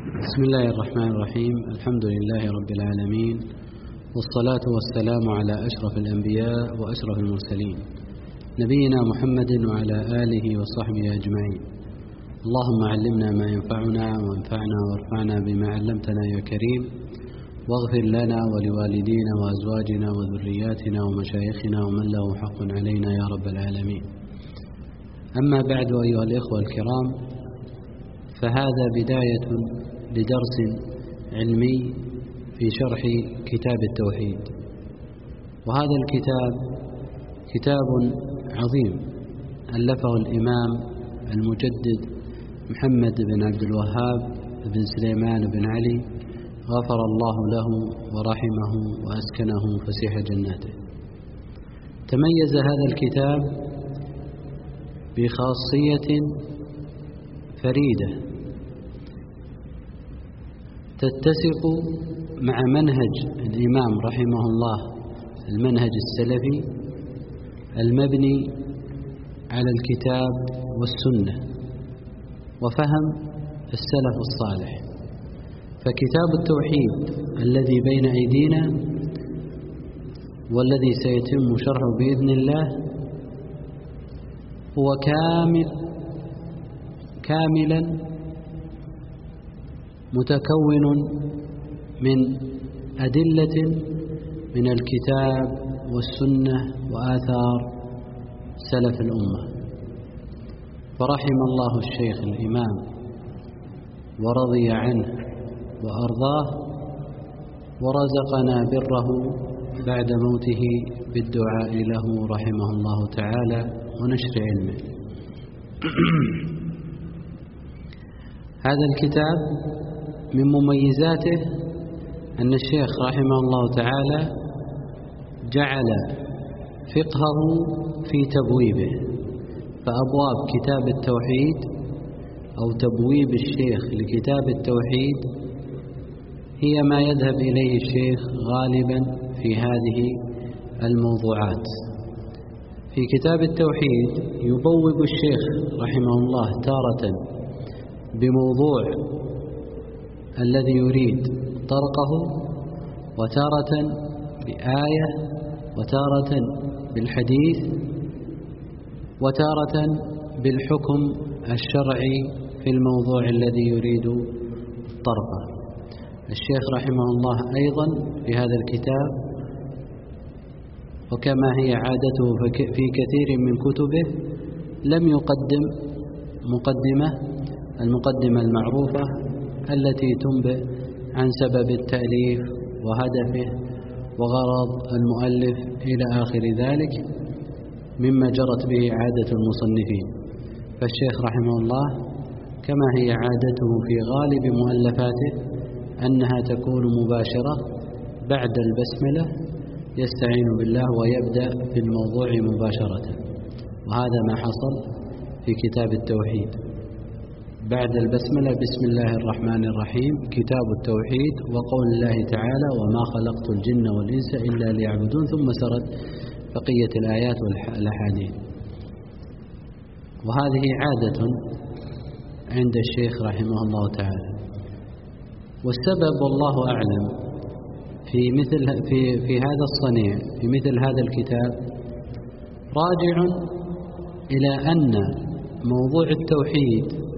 بسم الله الرحمن الرحيم. الحمد لله رب العالمين، والصلاة والسلام على أشرف الأنبياء وأشرف المرسلين، نبينا محمد وعلى آله وصحبه أجمعين. اللهم علمنا ما ينفعنا وانفعنا وارفعنا بما علمتنا يا كريم، واغفر لنا ولوالدينا وأزواجنا وذرياتنا ومشايخنا ومن له حق علينا يا رب العالمين. أما بعد أيها الإخوة الكرام، فهذا بداية لدرس علمي في شرح كتاب التوحيد. وهذا الكتاب كتاب عظيم ألفه الإمام المجدد محمد بن عبد الوهاب بن سليمان بن علي، غفر الله له ورحمه وأسكنه فسيح جناته. تميز هذا الكتاب بخاصية فريدة تتسق مع منهج الإمام رحمه الله، المنهج السلفي المبني على الكتاب والسنة وفهم السلف الصالح. فكتاب التوحيد الذي بين أيدينا والذي سيتم شرحه بإذن الله هو كاملا متكون من أدلة من الكتاب والسنة وآثار سلف الأمة. فرحم الله الشيخ الإمام ورضي عنه وأرضاه، ورزقنا بره بعد موته بالدعاء له رحمه الله تعالى ونشر علمه. هذا الكتاب من مميزاته أن الشيخ رحمه الله تعالى جعل فقهه في تبويبه، فأبواب كتاب التوحيد أو تبويب الشيخ لكتاب التوحيد هي ما يذهب إليه الشيخ غالبا في هذه الموضوعات. في كتاب التوحيد يبوب الشيخ رحمه الله تارة بموضوع الذي يريد طرقه، وتارة بآية، وتارة بالحديث، وتارة بالحكم الشرعي في الموضوع الذي يريد طرقه. الشيخ رحمه الله أيضا في هذا الكتاب، وكما هي عادته في كثير من كتبه، لم يقدم المقدمة المعروفة التي تنبئ عن سبب التأليف وهدفه وغرض المؤلف إلى آخر ذلك مما جرت به عادة المصنفين. فالشيخ رحمه الله كما هي عادته في غالب مؤلفاته أنها تكون مباشرة بعد البسملة، يستعين بالله ويبدأ في الموضوع مباشرة. وهذا ما حصل في كتاب التوحيد. بعد البسملة بسم الله الرحمن الرحيم، كتاب التوحيد، وقول الله تعالى وما خلقت الجن والإنس إلا ليعبدون، ثم سرد بقية الآيات والأحاديث. وهذه عادة عند الشيخ رحمه الله تعالى. والسبب والله أعلم في هذا الصنيع، في مثل هذا الكتاب، راجع إلى أن موضوع التوحيد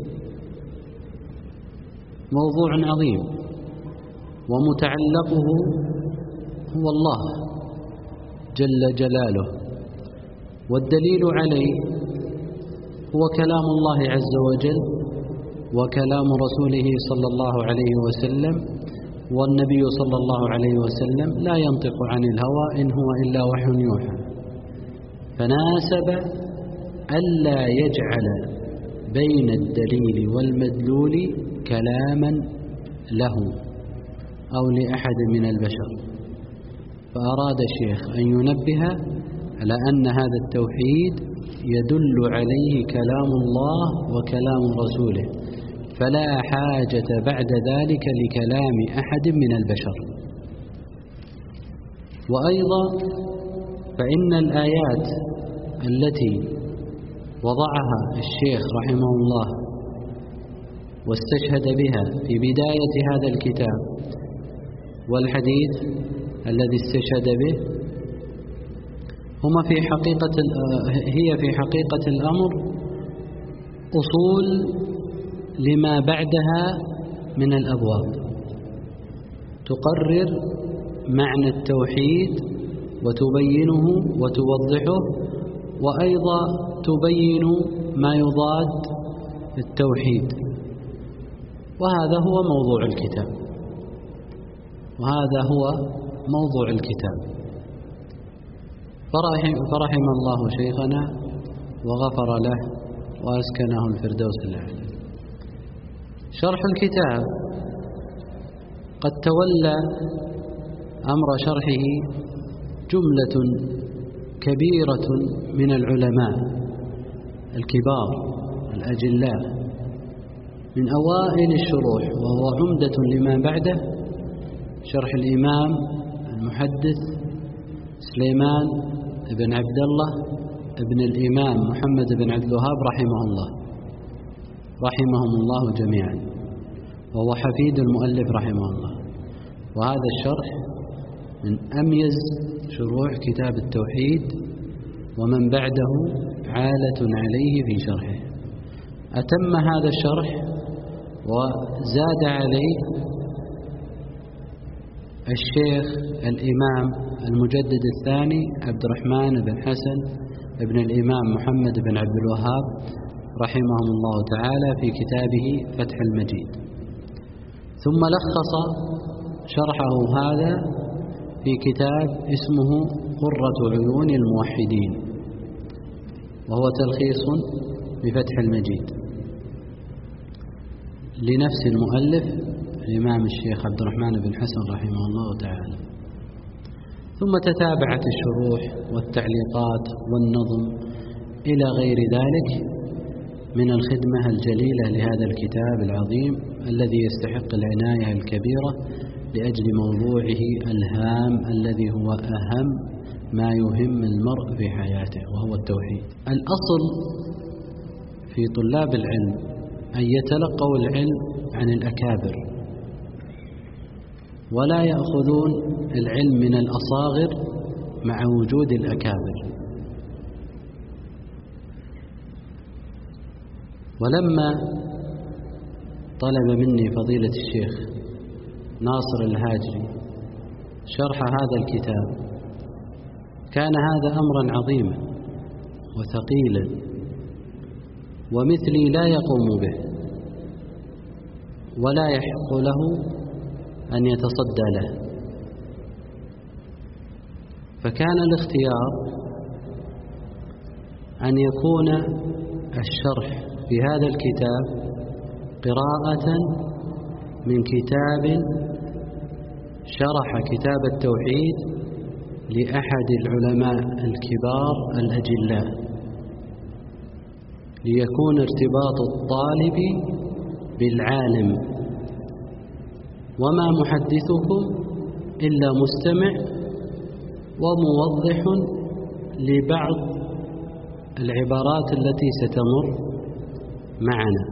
موضوع عظيم، ومتعلقه هو الله جل جلاله، والدليل عليه هو كلام الله عز وجل وكلام رسوله صلى الله عليه وسلم. والنبي صلى الله عليه وسلم لا ينطق عن الهوى إن هو إلا وحي يوحى، فناسب ألا يجعل بين الدليل والمدلول كلاما له أو لأحد من البشر. فأراد الشيخ أن ينبه على أن هذا التوحيد يدل عليه كلام الله وكلام رسوله، فلا حاجة بعد ذلك لكلام أحد من البشر. وأيضا فإن الآيات التي وضعها الشيخ رحمه الله واستشهد بها في بداية هذا الكتاب، والحديث الذي استشهد به هي في حقيقة الأمر أصول لما بعدها من الأبواب، تقرر معنى التوحيد وتبينه وتوضحه، وأيضا تبين ما يضاد التوحيد. وهذا هو موضوع الكتاب. فرحم الله شيخنا وغفر له وأسكنه الفردوس الأعلى. شرح الكتاب قد تولى أمر شرحه جملة كبيرة من العلماء الكبار الأجلاء من أوائل الشروح، وهو عمدة لما بعده، شرح الإمام المحدث سليمان بن عبد الله ابن الإمام محمد بن عبد الوهاب رحمهم الله جميعا، وهو حفيد المؤلف رحمه الله. وهذا الشرح من أميز شروح كتاب التوحيد، ومن بعده عالة عليه في شرحه. أتم هذا الشرح وزاد عليه الشيخ الإمام المجدد الثاني عبد الرحمن بن حسن ابن الإمام محمد بن عبد الوهاب رحمهم الله تعالى في كتابه فتح المجيد. ثم لخص شرحه هذا في كتاب اسمه قرة عيون الموحدين، وهو تلخيص بفتح المجيد لنفس المؤلف الإمام الشيخ عبد الرحمن بن حسن رحمه الله تعالى. ثم تتابعت الشروح والتعليقات والنظم إلى غير ذلك من الخدمة الجليلة لهذا الكتاب العظيم الذي يستحق العناية الكبيرة لأجل موضوعه الهام الذي هو أهم ما يهم المرء في حياته، وهو التوحيد. الأصل في طلاب العلم أن يتلقوا العلم عن الأكابر، ولا يأخذون العلم من الأصاغر مع وجود الأكابر. ولما طلب مني فضيلة الشيخ ناصر الهاجري شرح هذا الكتاب، كان هذا أمرا عظيما وثقيلا، ومثلي لا يقوم به ولا يحق له أن يتصدى له. فكان الاختيار أن يكون الشرح في هذا الكتاب قراءة من كتاب شرح كتاب التوحيد لأحد العلماء الكبار الأجلاء، ليكون ارتباط الطالب بالعالم، وما محدثكم إلا مستمع وموضح لبعض العبارات التي ستمر معنا.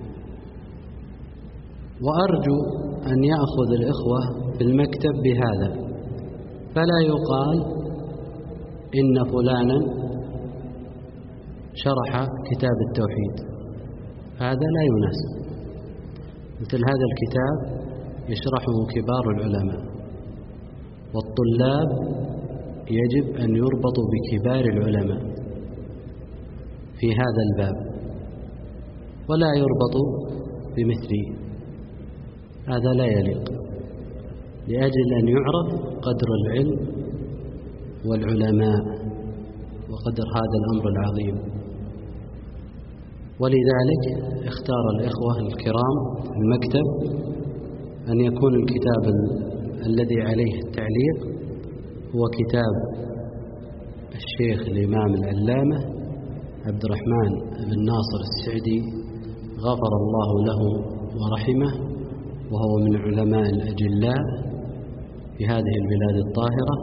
وأرجو أن يأخذ الإخوة بالمكتب بهذا، فلا يقال إن فلانا شرح كتاب التوحيد، هذا لا يناسب. مثل هذا الكتاب يشرحه كبار العلماء، والطلاب يجب أن يربطوا بكبار العلماء في هذا الباب، ولا يربطوا بمثلي، هذا لا يليق، لأجل أن يعرف قدر العلم والعلماء وقدر هذا الأمر العظيم. ولذلك اختار الإخوة الكرام المكتب أن يكون الكتاب الذي عليه التعليق هو كتاب الشيخ الإمام العلامة عبد الرحمن بن ناصر السعدي غفر الله له ورحمه، وهو من العلماء الأجلاء في هذه البلاد الطاهرة،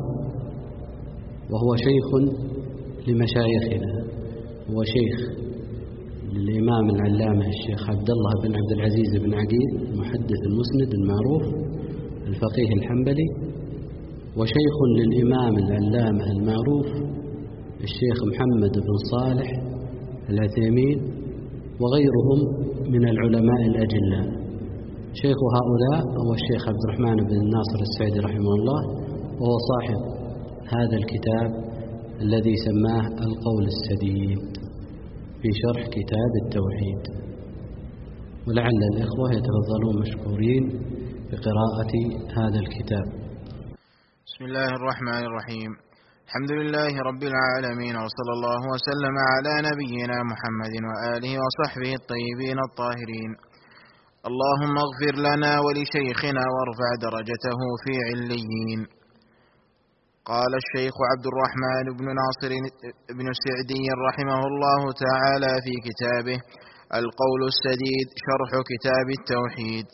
وهو شيخ لمشايخنا، هو شيخ للإمام العلامة الشيخ عبد الله بن عبد العزيز بن عقيل المحدث المسند المعروف الفقيه الحنبلي، وشيخ للإمام العلامة المعروف الشيخ محمد بن صالح العثيمين وغيرهم من العلماء الأجلاء. شيخ هؤلاء هو الشيخ عبد الرحمن بن ناصر السعدي رحمه الله، وهو صاحب هذا الكتاب الذي سماه القول السديد في شرح كتاب التوحيد. ولعل الإخوة يتفضلون مشكورين بقراءة هذا الكتاب. بسم الله الرحمن الرحيم. الحمد لله رب العالمين، وصلى الله وسلم على نبينا محمد وآله وصحبه الطيبين الطاهرين. اللهم اغفر لنا ولشيخنا وارفع درجته في عليين. قال الشيخ عبد الرحمن بن ناصر بن السعدي رحمه الله تعالى في كتابه القول السديد شرح كتاب التوحيد.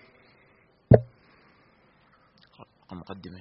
مقدمة.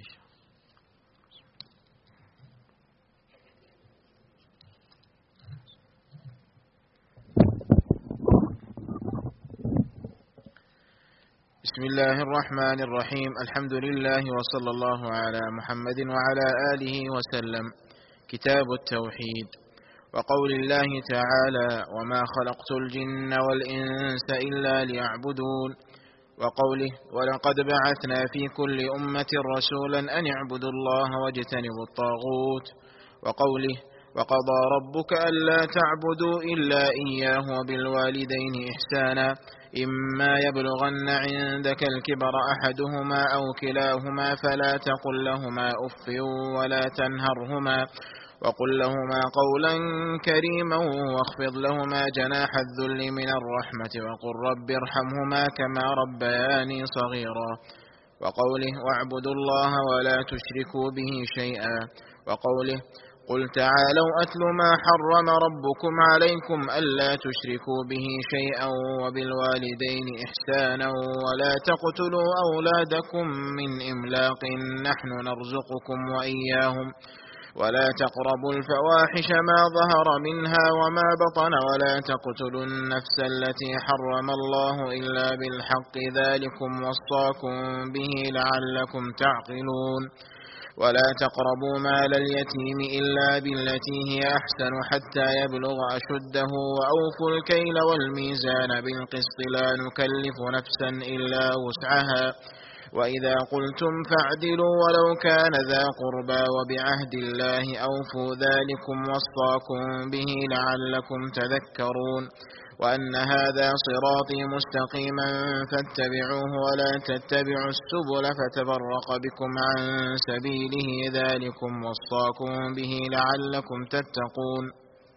بسم الله الرحمن الرحيم. الحمد لله وصلى الله على محمد وعلى آله وسلم. كتاب التوحيد. وقول الله تعالى: وما خلقت الجن والإنس إلا ليعبدون. وقوله: ولقد بعثنا في كل أمة رسولا أن اعبدوا الله واجتنبوا الطاغوت. وقوله: وقضى ربك ألا تعبدوا إلا إياه وبالوالدين إحسانا إما يبلغن عندك الكبر أحدهما أو كلاهما فلا تقل لهما أف ولا تنهرهما وقل لهما قولا كريما واخفض لهما جناح الذل من الرحمة وقل رب ارحمهما كما ربياني صغيرا. وقوله: واعبدوا الله ولا تشركوا به شيئا. وقوله: قل تعالوا أتل ما حرم ربكم عليكم ألا تشركوا به شيئا وبالوالدين إحسانا ولا تقتلوا أولادكم من إملاق نحن نرزقكم وإياهم ولا تقربوا الفواحش ما ظهر منها وما بطن ولا تقتلوا النفس التي حرم الله إلا بالحق ذلكم وصاكم به لعلكم تعقلون. ولا تقربوا مال اليتيم إلا بالتي هي أحسن حتى يبلغ أشده وأوفوا الكيل والميزان بالقسط لا نكلف نفسا إلا وسعها وإذا قلتم فاعدلوا ولو كان ذا قربى وبعهد الله أوفوا ذلكم وصاكم به لعلكم تذكرون. وأن هذا صراطي مستقيما فاتبعوه ولا تتبعوا السبل فتفرق بكم عن سبيله ذلكم وصاكم به لعلكم تتقون.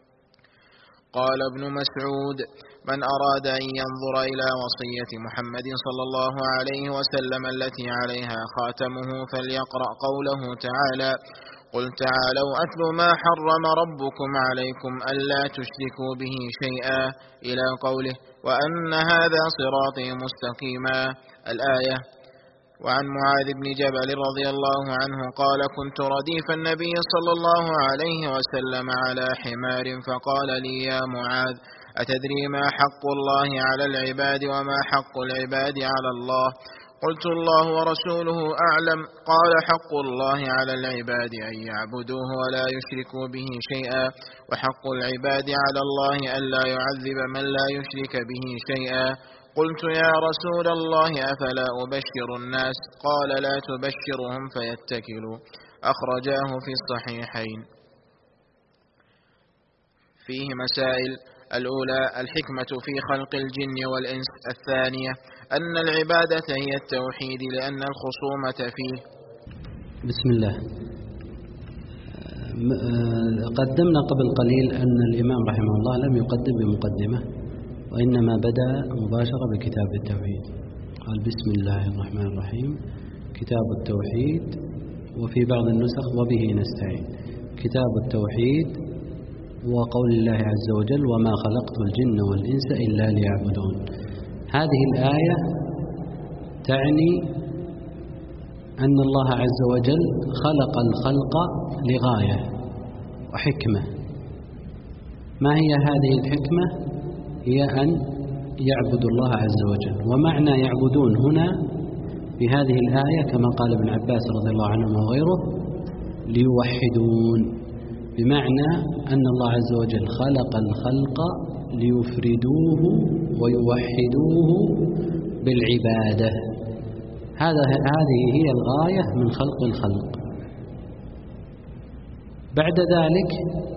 قال ابن مسعود: من أراد أن ينظر إلى وصية محمد صلى الله عليه وسلم التي عليها خاتمه فليقرأ قوله تعالى: قل تعالوا أتل ما حرم ربكم عليكم ألا تشركوا به شيئا إلى قوله: وأن هذا صراطي مستقيما الآية. وعن معاذ بن جبل رضي الله عنه قال: كنت رديف النبي صلى الله عليه وسلم على حمار فقال لي: يا معاذ أتدري ما حق الله على العباد وما حق العباد على الله؟ قلت: الله ورسوله أعلم. قال: حق الله على العباد أن يعبدوه ولا يشركوا به شيئا وحق العباد على الله ألا يعذب من لا يشرك به شيئا. قلت: يا رسول الله أفلا أبشر الناس؟ قال: لا تبشرهم فيتكلوا. أخرجاه في الصحيحين. فيه مسائل: الأولى الحكمة في خلق الجن والإنس. الثانية أن العبادة هي التوحيد لأن الخصومة فيه. بسم الله. قدمنا قبل قليل أن الإمام رحمه الله لم يقدم بمقدمة وإنما بدأ مباشرة بكتاب التوحيد. قال: بسم الله الرحمن الرحيم كتاب التوحيد، وفي بعض النسخ وبه نستعين. كتاب التوحيد وقول الله عز وجل: وما خلقت الجن والإنس إلا ليعبدون. هذه الآية تعني أن الله عز وجل خلق الخلق لغاية وحكمة. ما هي هذه الحكمة؟ هي أن يعبدوا الله عز وجل. ومعنى يعبدون هنا في هذه الآية كما قال ابن عباس رضي الله عنه وغيره ليوحدون، بمعنى أن الله عز وجل خلق الخلق ليفردوه ويوحدوه بالعبادة. هذه هي الغاية من خلق الخلق. بعد ذلك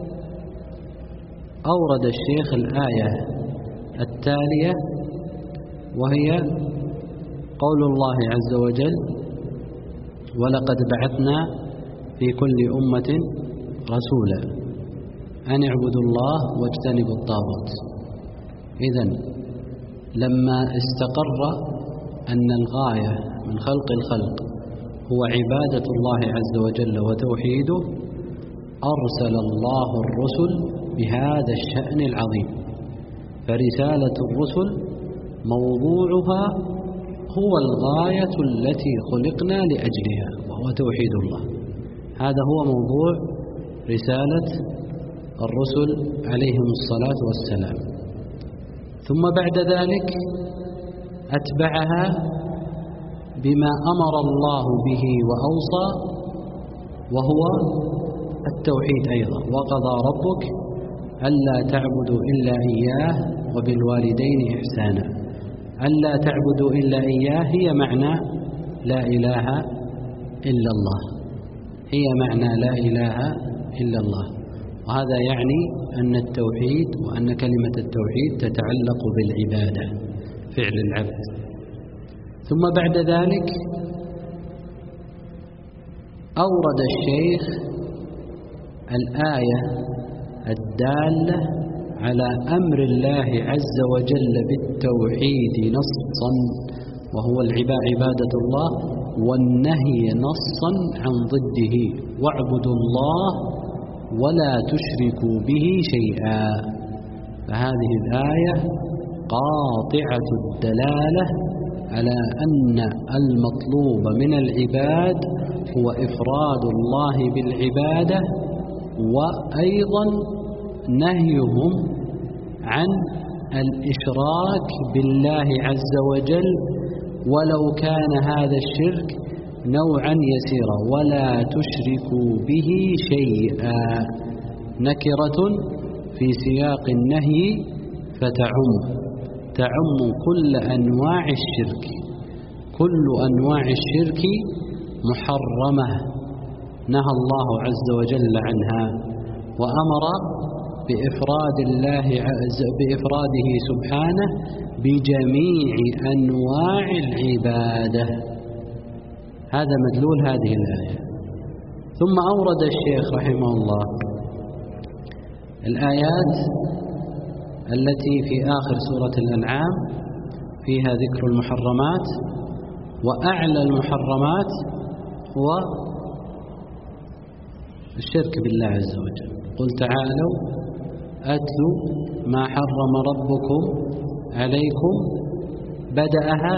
أورد الشيخ الآية التالية وهي قول الله عز وجل: ولقد بعثنا في كل أمة رسولا أن اعبدوا الله واجتنبوا الطاغوت. إذن لما استقر أن الغاية من خلق الخلق هو عبادة الله عز وجل وتوحيده، أرسل الله الرسل بهذا الشأن العظيم. فرسالة الرسل موضوعها هو الغاية التي خلقنا لأجلها وهو توحيد الله. هذا هو موضوع رسالة الرسل عليهم الصلاة والسلام. ثم بعد ذلك أتبعها بما أمر الله به وأوصى وهو التوحيد أيضا: وقضى ربك ألا تعبدوا إلا إياه وبالوالدين إحسانا. ألا تعبدوا إلا إياه هي معنى لا إله إلا الله، هي معنى لا إله إلا الله. وهذا يعني أن التوحيد وأن كلمة التوحيد تتعلق بالعبادة، فعل العبد. ثم بعد ذلك أورد الشيخ الآية الدالة على أمر الله عز وجل بالتوحيد نصا، وهو عبادة الله، والنهي نصا عن ضده: واعبدوا الله ولا تشركوا به شيئا. فهذه الآية قاطعة الدلالة على أن المطلوب من العباد هو إفراد الله بالعبادة، وأيضا نهيهم عن الإشراك بالله عز وجل ولو كان هذا الشرك نوعا يسيرا. ولا تشركوا به شيئا نكرة في سياق النهي فتعم كل أنواع الشرك. كل أنواع الشرك محرمة نهى الله عز وجل عنها، وأمر بإفراده سبحانه بجميع أنواع العبادة. هذا مدلول هذه الآية. ثم أورد الشيخ رحمه الله الآيات التي في آخر سورة الأنعام فيها ذكر المحرمات، وأعلى المحرمات هو الشرك بالله عز وجل. قل تعالوا أتلوا ما حرم ربكم عليكم، بدأها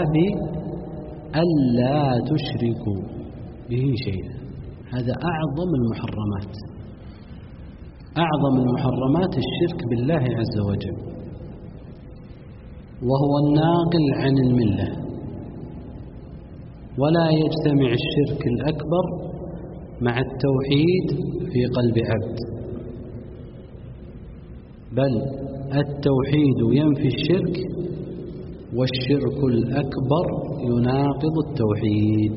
بألا تشركوا به شيئا. هذا أعظم المحرمات. أعظم المحرمات الشرك بالله عز وجل، وهو الناقل عن الملة. ولا يجتمع الشرك الأكبر مع التوحيد في قلب عبد، بل التوحيد ينفي الشرك، والشرك الأكبر يناقض التوحيد.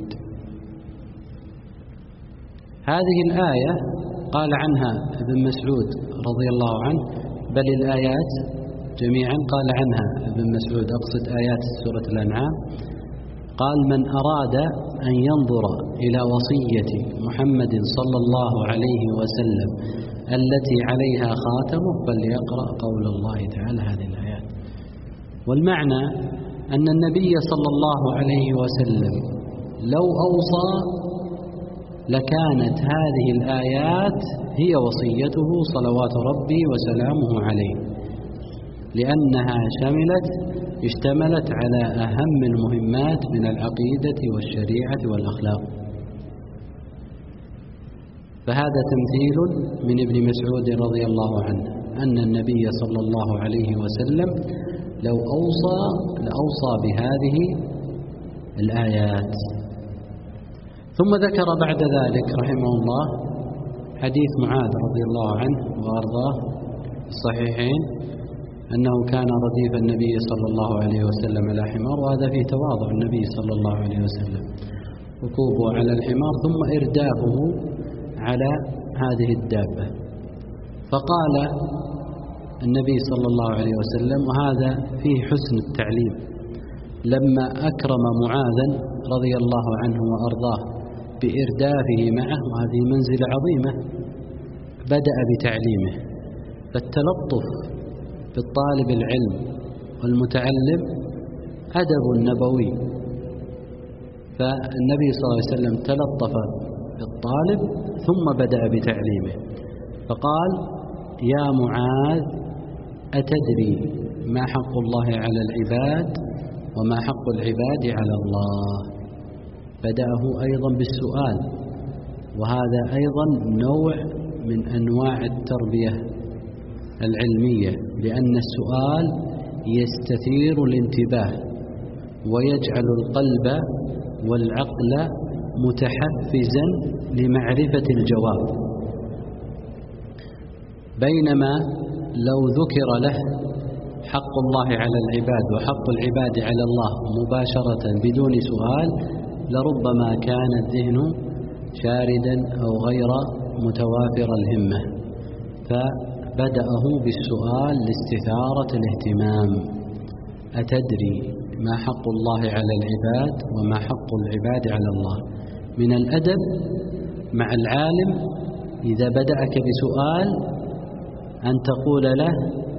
هذه الآية قال عنها ابن مسعود رضي الله عنه، بل الآيات جميعا قال عنها ابن مسعود، أقصد آيات سورة الأنعام، قال: من أراد أن ينظر إلى وصية محمد صلى الله عليه وسلم التي عليها خاتمه فليقرأ قول الله تعالى هذه الآيات. والمعنى أن النبي صلى الله عليه وسلم لو أوصى لكانت هذه الآيات هي وصيته صلوات ربي وسلامه عليه، لأنها اشتملت على أهم المهمات من العقيدة والشريعة والأخلاق. فهذا تمثيل من ابن مسعود رضي الله عنه أن النبي صلى الله عليه وسلم لو أوصى لأوصى بهذه الآيات. ثم ذكر بعد ذلك رحمه الله حديث معاذ رضي الله عنه وأرضاه الصحيحين أنه كان رديف النبي صلى الله عليه وسلم على حمار، وهذا فيه تواضع النبي صلى الله عليه وسلم، ركوبه على الحمار ثم إردافه على هذه الدابة. فقال النبي صلى الله عليه وسلم، وهذا فيه حسن التعليم، لما أكرم معاذا رضي الله عنه وأرضاه بإردافه معه، وهذه منزلة عظيمة، بدأ بتعليمه. فالتلطف بالطالب العلم والمتعلم أدب نبوي، فالنبي صلى الله عليه وسلم تلطف بالطالب ثم بدأ بتعليمه، فقال: يا معاذ، أتدري ما حق الله على العباد وما حق العباد على الله؟ بدأه أيضا بالسؤال، وهذا أيضا نوع من أنواع التربية العلمية، لأن السؤال يستثير الانتباه ويجعل القلب والعقل متحفزا لمعرفة الجواب، بينما لو ذكر له حق الله على العباد وحق العباد على الله مباشرة بدون سؤال لربما كان الذهن شاردا أو غير متوافر الهمة، فبدأه بالسؤال لاستثارة الاهتمام: أتدري ما حق الله على العباد وما حق العباد على الله؟ من الأدب مع العالم إذا بدأك بسؤال أن تقول له: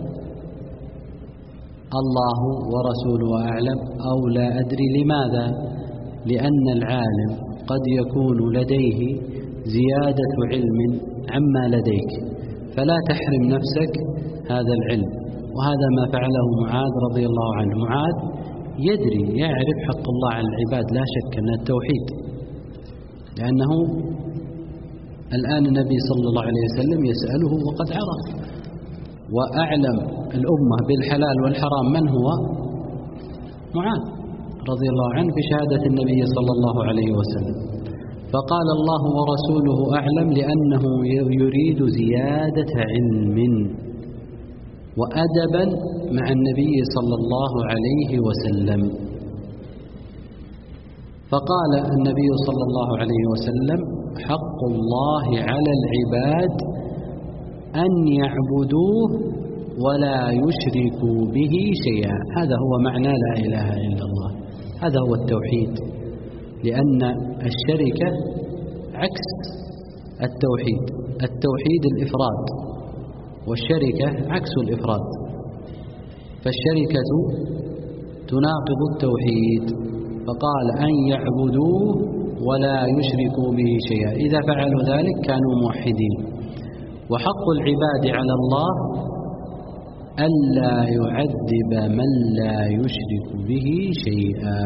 الله ورسوله أعلم، أو لا أدري. لماذا؟ لأن العالم قد يكون لديه زيادة علم عما لديك، فلا تحرم نفسك هذا العلم. وهذا ما فعله معاذ رضي الله عنه. معاذ يدري يعرف حق الله على العباد لا شك أن التوحيد، لأنه الآن النبي صلى الله عليه وسلم يسأله وقد عرف، وأعلم الأمة بالحلال والحرام من هو؟ معاذ رضي الله عنه بشهادة النبي صلى الله عليه وسلم. فقال: الله ورسوله أعلم، لأنه يريد زيادة علم وأدبا مع النبي صلى الله عليه وسلم. فقال النبي صلى الله عليه وسلم: حق الله على العباد أن يعبدوه ولا يشركوا به شيئا. هذا هو معنى لا إله إلا الله، هذا هو التوحيد، لأن الشركة عكس التوحيد. التوحيد الإفراد، والشركة عكس الإفراد، فالشركة تناقض التوحيد. فقال: أن يعبدوه ولا يشركوا به شيئا، إذا فعلوا ذلك كانوا موحدين. وحق العباد على الله ألا يعذب من لا يشرك به شيئا.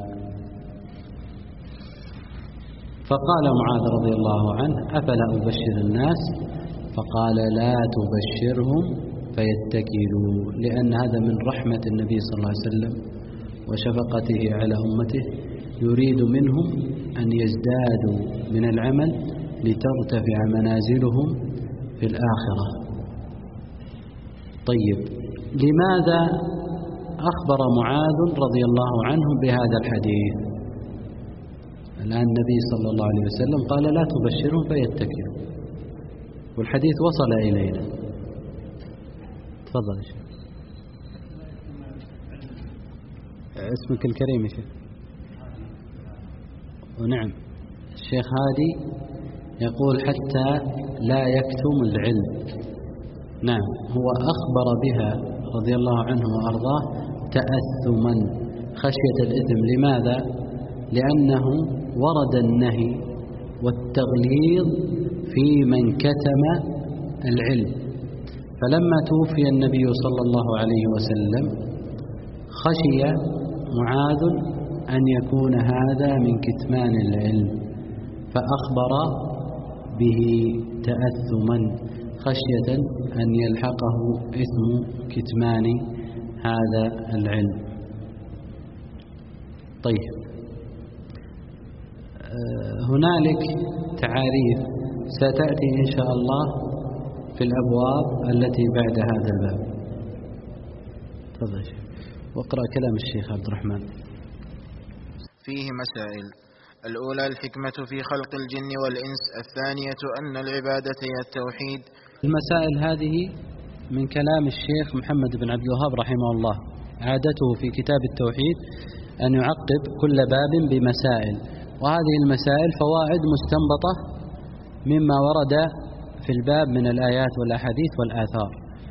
فقال معاذ رضي الله عنه: أفلا أبشر الناس؟ فقال: لا تبشرهم فيتكلوا، لأن هذا من رحمة النبي صلى الله عليه وسلم وشفقته على أمته، يريد منهم أن يزدادوا من العمل لترتفع منازلهم في الآخرة. طيب، لماذا أخبر معاذ رضي الله عنه بهذا الحديث؟ الآن النبي صلى الله عليه وسلم قال: لا تبشرهم فيتكلوا، والحديث وصل إلينا. تفضل يا شيخ. اسمك الكريم يا شيخ. ونعم، الشيخ هادي يقول: حتى لا يكتم العلم. نعم، هو أخبر بها رضي الله عنه وأرضاه تأثما خشية الإثم. لماذا؟ لأنه ورد النهي والتغليظ في من كتم العلم. فلما توفي النبي صلى الله عليه وسلم خشي معاذ أن يكون هذا من كتمان العلم، فأخبر به تأثما خشية أن يلحقه إثم كتمان هذا العلم. طيب، هنالك تعاريف ستأتي إن شاء الله في الأبواب التي بعد هذا الباب. تفضل شيخ، واقرأ كلام الشيخ عبد الرحمن. فيه مسائل: الأولى الحكمة في خلق الجن والإنس، الثانية أن العبادة هي التوحيد. المسائل هذه من كلام الشيخ محمد بن عبد الوهاب رحمه الله. عادته في كتاب التوحيد أن يعقب كل باب بمسائل، وهذه المسائل فوائد مستنبطة مما ورد في الباب من الآيات والأحاديث والآثار،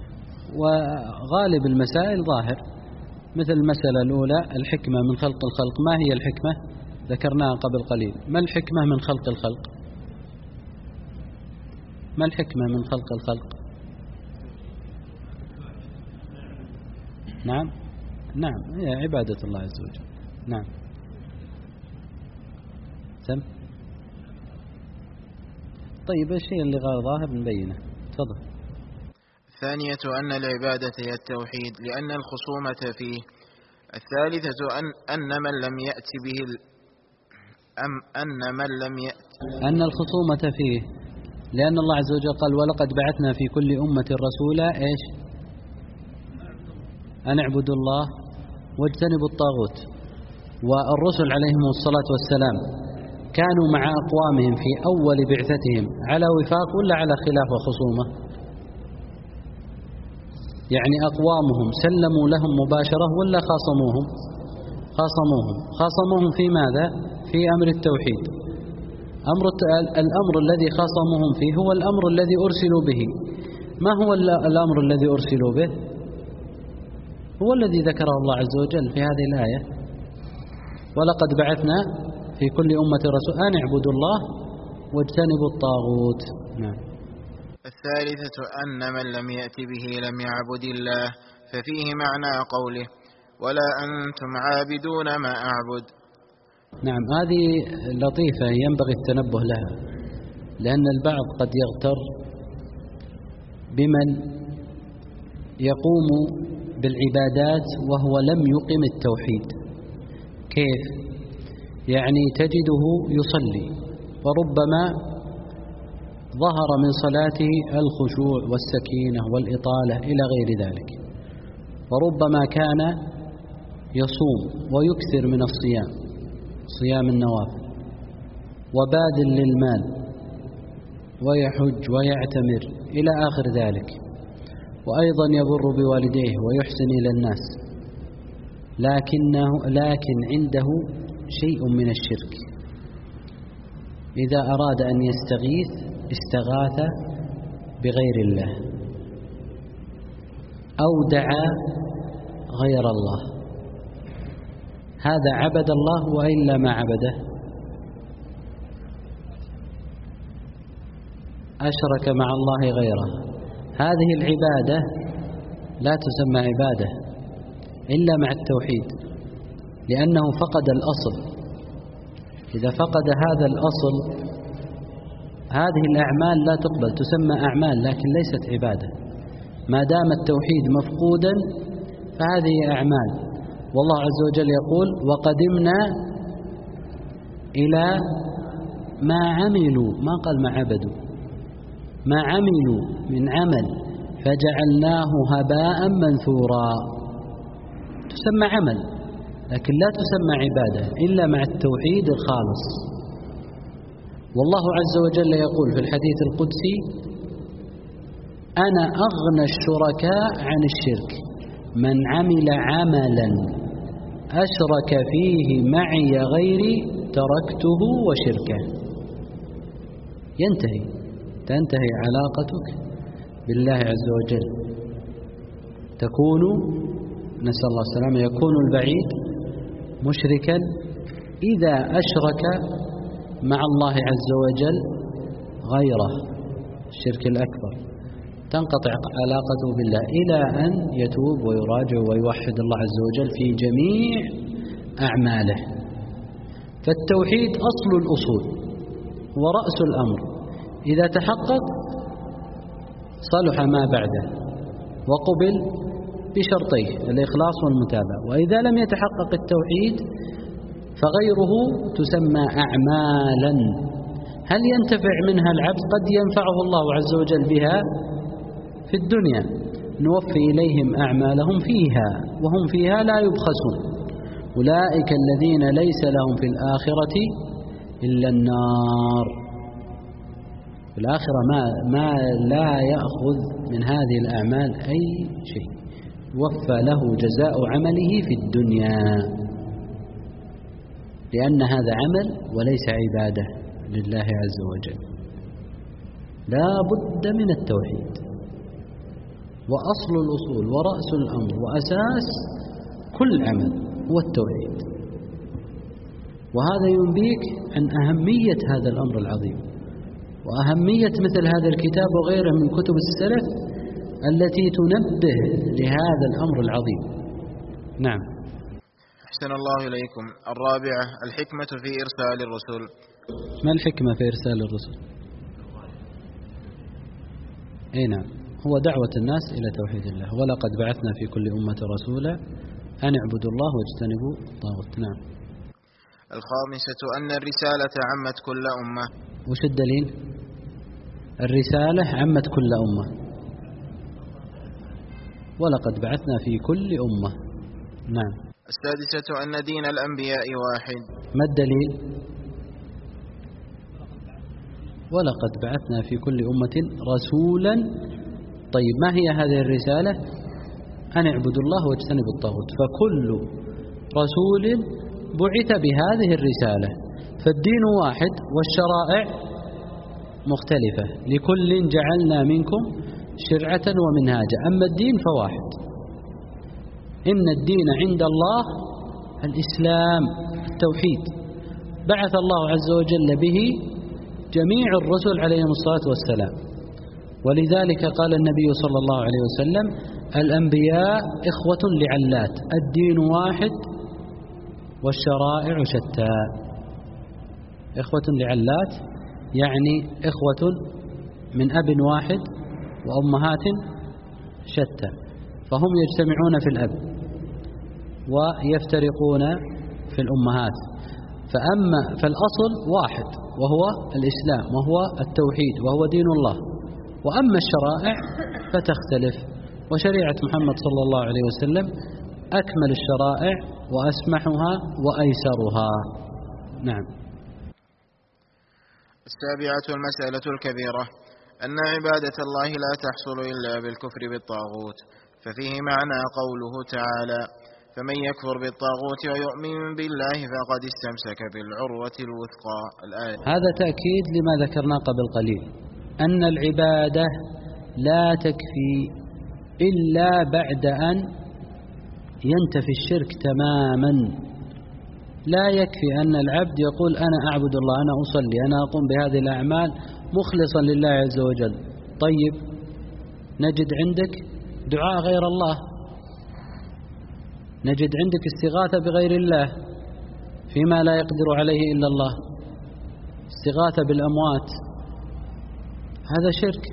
وغالب المسائل ظاهر، مثل المسألة الأولى الحكمة من خلق الخلق. ما هي الحكمة؟ ذكرناها قبل قليل. ما الحكمة من خلق الخلق؟ ما الحكمة من خلق الخلق؟ نعم هي عبادة الله عز وجل. نعم، سم. طيب، الشيء اللي غير ظاهر نبينه. تفضل. الثانية أن العبادة هي التوحيد لأن الخصومة فيه. الثالثة أن من لم يأت به أن الخصومة فيه، لأن الله عز وجل قال: ولقد بعثنا في كل أمة رسولا إيش؟ أن اعبدوا الله واجتنبوا الطاغوت. والرسل عليهم الصلاة والسلام كانوا مع أقوامهم في أول بعثتهم على وفاق ولا على خلاف وخصومة؟ يعني أقوامهم سلموا لهم مباشرة ولا خاصموهم؟ خاصموهم في ماذا؟ في أمر التوحيد. الأمر الذي خاصموهم فيه هو الأمر الذي أرسلوا به. ما هو الأمر الذي أرسلوا به؟ هو الذي ذكره الله عز وجل في هذه الآية: ولقد بعثنا في كل أمة رسول أن اعبدوا الله واجتنبوا الطاغوت. نعم. الثالثة أن من لم يأت به لم يعبد الله، ففيه معنى قوله: ولا أنتم عابدون ما أعبد. نعم، هذه لطيفة ينبغي التنبه لها، لأن البعض قد يغتر بمن يقوم بالعبادات وهو لم يقم التوحيد. كيف؟ يعني تجده يصلي وربما ظهر من صلاته الخشوع والسكينة والإطالة إلى غير ذلك، وربما كان يصوم ويكثر من الصيام، صيام النوافل، وباذل للمال، ويحج ويعتمر إلى آخر ذلك، وأيضا يبر بوالديه ويحسن إلى الناس، لكن عنده شيء من الشرك. إذا أراد أن يستغيث استغاث بغير الله أو دعا غير الله. هذا عبد الله وإلا ما عبده، أشرك مع الله غيره. هذه العبادة لا تسمى عبادة إلا مع التوحيد، لأنه فقد الأصل. إذا فقد هذا الأصل هذه الأعمال لا تقبل، تسمى أعمال لكن ليست عبادة. ما دام التوحيد مفقودا فهذه أعمال. والله عز وجل يقول: وقدمنا إلى ما عملوا، ما قال ما عبدوا، ما عملوا من عمل فجعلناه هباء منثورا. تسمى عمل لكن لا تسمى عبادة إلا مع التوحيد الخالص. والله عز وجل يقول في الحديث القدسي: أنا أغنى الشركاء عن الشرك، من عمل عملا أشرك فيه معي غيري تركته وشركه. تنتهي علاقتك بالله عز وجل، تكون، نسأل الله السلامة، يكون البعيد مشركا إذا أشرك مع الله عز وجل غيره، الشرك الأكبر، تنقطع علاقته بالله إلى أن يتوب ويراجع ويوحد الله عز وجل في جميع أعماله. فالتوحيد أصل الأصول ورأس الأمر، إذا تحقق صلح ما بعده وقبل بشرطيه الإخلاص والمتابعة. وإذا لم يتحقق التوحيد فغيره تسمى أعمالا. هل ينتفع منها العبد؟ قد ينفعه الله عز وجل بها في الدنيا، نوفي إليهم أعمالهم فيها وهم فيها لا يبخسون. أولئك الذين ليس لهم في الآخرة إلا النار. في الآخرة ما لا يأخذ من هذه الأعمال أي شيء، وفى له جزاء عمله في الدنيا، لأن هذا عمل وليس عبادة لله عز وجل. لا بد من التوحيد، وأصل الأصول ورأس الأمر وأساس كل عمل هو التوحيد. وهذا ينبيك عن أهمية هذا الأمر العظيم، وأهمية مثل هذا الكتاب وغيره من كتب السلف التي تنبه لهذا الأمر العظيم. نعم. أحسن الله إليكم. الرابعة: الحكمة في إرسال الرسل. ما الحكمة في إرسال الرسل؟ أي نعم، هو دعوة الناس إلى توحيد الله. ولقد بعثنا في كل أمة رسولا أن اعبدوا الله واجتنبوا الطاغوت. نعم. الخامسة: أن الرسالة عمت كل أمة. وش الدليل؟ الرسالة عمت كل أمة. ولقد بعثنا في كل أمة. نعم. السادسة: أن دين الأنبياء واحد. ما الدليل؟ ولقد بعثنا في كل أمة رسولا. طيب، ما هي هذه الرسالة؟ أن اعبدوا الله واجتنبوا الطاغوت. فكل رسول بعث بهذه الرسالة. فالدين واحد والشرائع مختلفة، لكل جعلنا منكم شرعة ومنهاجا، أما الدين فواحد. إن الدين عند الله الإسلام، التوحيد. بعث الله عز وجل به جميع الرسل عليهم الصلاة والسلام. ولذلك قال النبي صلى الله عليه وسلم: الأنبياء إخوة لعلات، الدين واحد والشرائع شتى. إخوة لعلات يعني إخوة من أب واحد وأمهات شتى، فهم يجتمعون في الأب ويفترقون في الأمهات. فالأصل واحد وهو الإسلام وهو التوحيد وهو دين الله. وأما الشرائع فتختلف، وشريعة محمد صلى الله عليه وسلم أكمل الشرائع وأسمحها وأيسرها. نعم. السابعة: المسألة الكبيرة: أن عبادة الله لا تحصل إلا بالكفر بالطاغوت، ففيه معنى قوله تعالى: فمن يكفر بالطاغوت ويؤمن بالله فقد استمسك بالعروة الوثقى. الآية. هذا تأكيد لما ذكرنا قبل قليل، أن العبادة لا تكفي إلا بعد أن ينتفي الشرك تماما. لا يكفي أن العبد يقول أنا أعبد الله، أنا أصلي، أنا أقوم بهذه الأعمال مخلصا لله عز وجل. طيب، نجد عندك دعاء غير الله، نجد عندك استغاثة بغير الله فيما لا يقدر عليه إلا الله، استغاثة بالأموات، هذا شرك.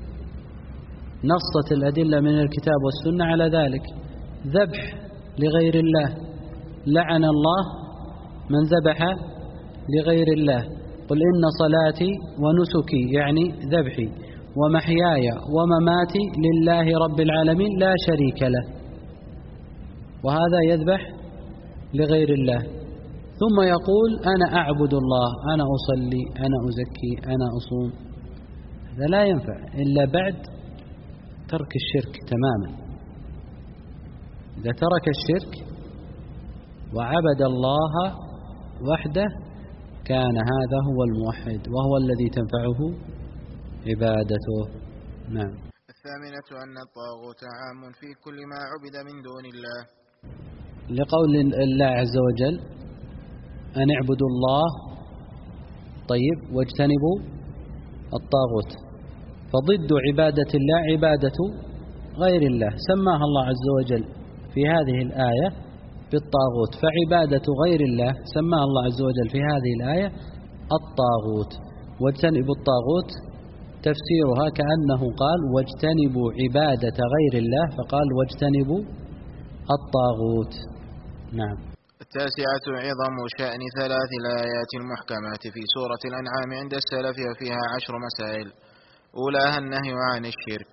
نصت الأدلة من الكتاب والسنة على ذلك. ذبح لغير الله، لعن الله من ذبح لغير الله. قل إن صلاتي ونسكي يعني ذبحي ومحياي ومماتي لله رب العالمين لا شريك له، وهذا يذبح لغير الله. ثم يقول أنا أعبد الله، أنا أصلي، أنا أزكي، أنا أصوم. هذا لا ينفع إلا بعد ترك الشرك تماما. إذا ترك الشرك وعبد الله وحده كان هذا هو الموحد، وهو الذي تنفعه عبادته. نعم. الثامنة: أن الطاغوت عام في كل ما عبد من دون الله، لقول الله عز وجل أن اعبدوا الله طيب واجتنبوا الطاغوت. فضد عبادة الله عبادة غير الله، سماها الله عز وجل في هذه الآية بالطاغوت. فعبادة غير الله سماها الله عز وجل في هذه الآية الطاغوت. واجتنبوا الطاغوت تفسيرها كأنه قال واجتنبوا عبادة غير الله، فقال واجتنبوا الطاغوت. نعم. 9 عظم شأن 3 الآيات المحكمات في سورة الأنعام عند السلف، وفيها 10 مسائل. أولاها النهي عن الشرك.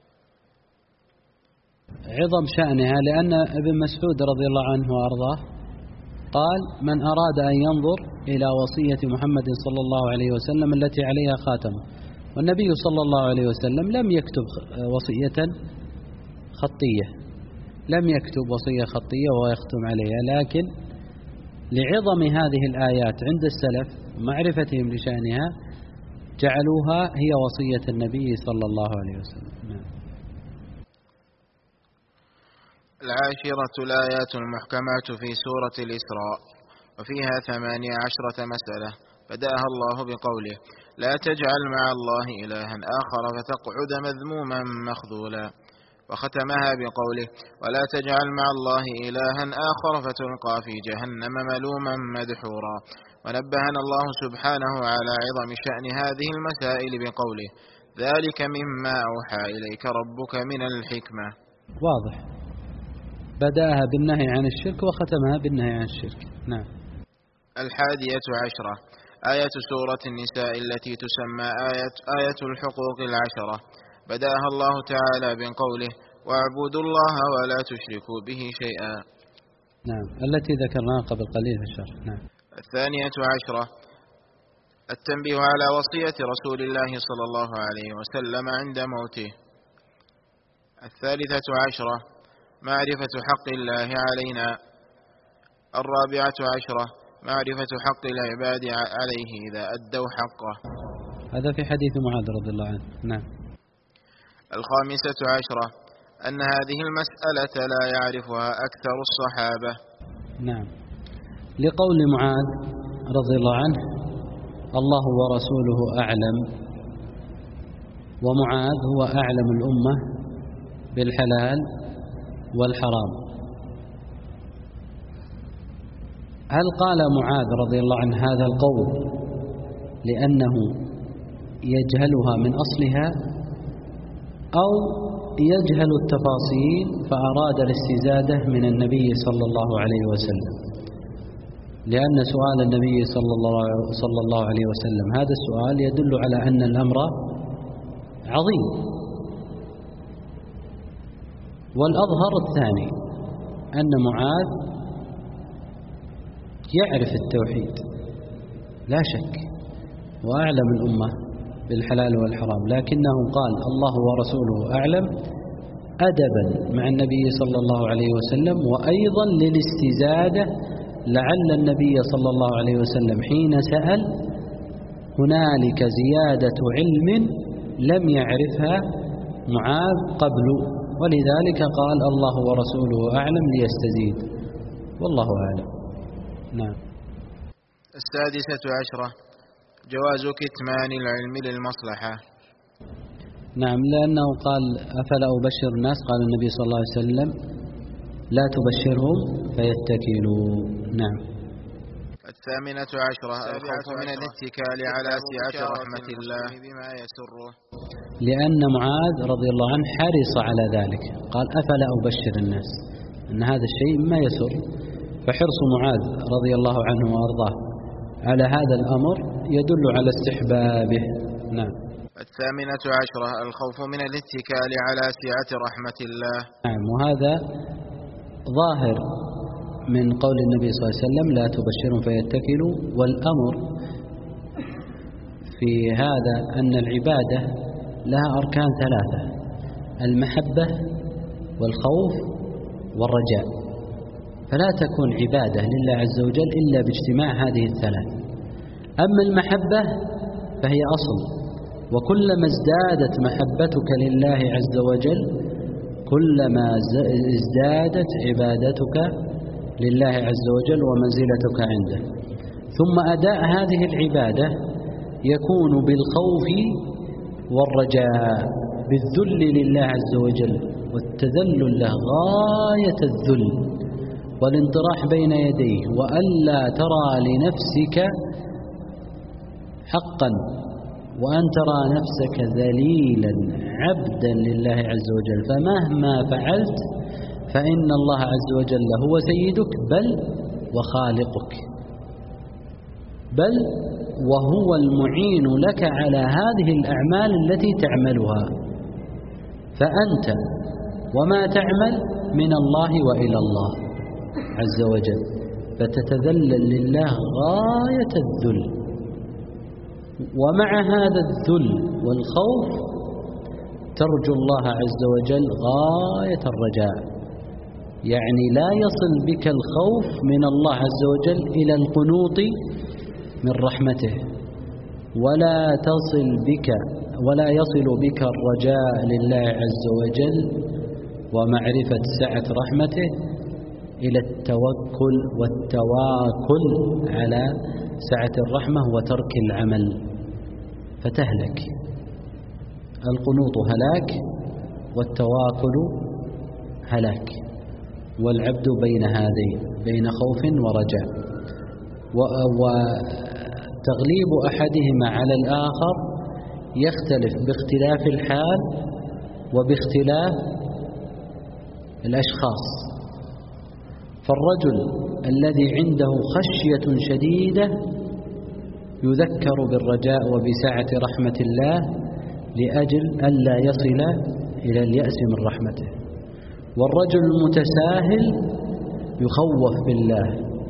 عظم شأنها لأن ابن مسعود رضي الله عنه وأرضاه قال من أراد أن ينظر إلى وصية محمد صلى الله عليه وسلم التي عليها خاتمه، والنبي صلى الله عليه وسلم لم يكتب وصية خطية، لم يكتب وصية خطية ويختم عليها، لكن لعظم هذه الآيات عند السلف ومعرفتهم لشأنها جعلوها هي وصية النبي صلى الله عليه وسلم. 10 الآيات المحكمات في سورة الإسراء، وفيها 18 مسألة. بدأها الله بقوله لا تجعل مع الله إلها آخر فتقعد مذموما مخذولا، وختمها بقوله ولا تجعل مع الله إلها آخر فتلقى في جهنم ملوما مدحورا. ونبهنا الله سبحانه على عظم شأن هذه المسائل بقوله ذلك مما أوحى إليك ربك من الحكمة. واضح، بدأها بالنهي عن الشرك وختمها بالنهي عن الشرك. نعم. 11 آية سورة النساء التي تسمى آية الحقوق 10. بدأها الله تعالى بقوله واعبدوا الله ولا تشركوا به شيئا. نعم، التي ذكرناها قبل قليل في الشرح. نعم. 12 التنبيه على وصية رسول الله صلى الله عليه وسلم عند موته. 13 معرفة حق الله علينا. 14 معرفة حق العباد عليه إذا أدوا حقه. هذا في حديث معاذ رضي الله عنه. نعم. 15 أن هذه المسألة لا يعرفها أكثر الصحابة. نعم، لقول معاذ رضي الله عنه الله ورسوله أعلم، ومعاذ هو أعلم الأمة بالحلال والحرام. هل قال معاذ رضي الله عنه هذا القول لأنه يجهلها من أصلها، أو يجهل التفاصيل فأراد الاستزادة من النبي صلى الله عليه وسلم؟ لأن سؤال النبي صلى الله عليه وسلم هذا السؤال يدل على أن الأمر عظيم. والأظهر الثاني أن معاذ يعرف التوحيد لا شك، وأعلم الأمة بالحلال والحرام، لكنه قال الله ورسوله أعلم أدبا مع النبي صلى الله عليه وسلم، وأيضا للاستزادة لعل النبي صلى الله عليه وسلم حين سأل هنالك زيادة علم لم يعرفها معاذ قبل، ولذلك قال الله ورسوله أعلم ليستزيد، والله أعلم. نعم. 16 جواز كتمان العلم للمصلحة. نعم، لأنه قال أفلا أبشر الناس، قال النبي صلى الله عليه وسلم لا تبشرهم فيتكلوا. نعم. 18 الخوف من الاتكال على سعة رحمة الله بما يسره، لأن معاذ رضي الله عنه حرص على ذلك، قال أفلا أبشر الناس، أن هذا الشيء ما يسر، فحرص معاذ رضي الله عنه وأرضاه على هذا الأمر يدل على استحبابه. نعم. 18 الخوف من الاتكال على سعة رحمة الله. نعم، وهذا ظاهر من قول النبي صلى الله عليه وسلم لا تبشرهم فيتكلوا، والأمر في هذا أن العبادة لها أركان 3: المحبة والخوف والرجاء، فلا تكون عبادة لله عز وجل إلا باجتماع هذه ال3. أما المحبة فهي أصل، وكلما ازدادت محبتك لله عز وجل كلما ازدادت عبادتك لله عز وجل ومنزلتك عنده. ثم أداء هذه العبادة يكون بالخوف والرجاء، بالذل لله عز وجل والتذلل له غاية الذل والانطراح بين يديه، وألا ترى لنفسك حقا وأن ترى نفسك ذليلا عبدا لله عز وجل، فمهما فعلت فإن الله عز وجل هو سيدك بل وخالقك، بل وهو المعين لك على هذه الأعمال التي تعملها، فأنت وما تعمل من الله وإلى الله عز وجل، فتتذلل لله غاية الذل. ومع هذا الذل والخوف ترجو الله عز وجل غاية الرجاء، يعني لا يصل بك الخوف من الله عز وجل إلى القنوط من رحمته، ولا يصل بك الرجاء لله عز وجل ومعرفة سعة رحمته إلى التوكل والتواكل على سعة الرحمة وترك العمل، فتهلك. القنوط هلاك والتواكل هلاك، والعبد بين هذين، بين خوف ورجاء، وتغليب أحدهما على الآخر يختلف باختلاف الحال وباختلاف الأشخاص. فالرجل الذي عنده خشية شديدة يذكر بالرجاء وبسعة رحمة الله لأجل ألا يصل إلى اليأس من رحمته، والرجل المتساهل يخوف بالله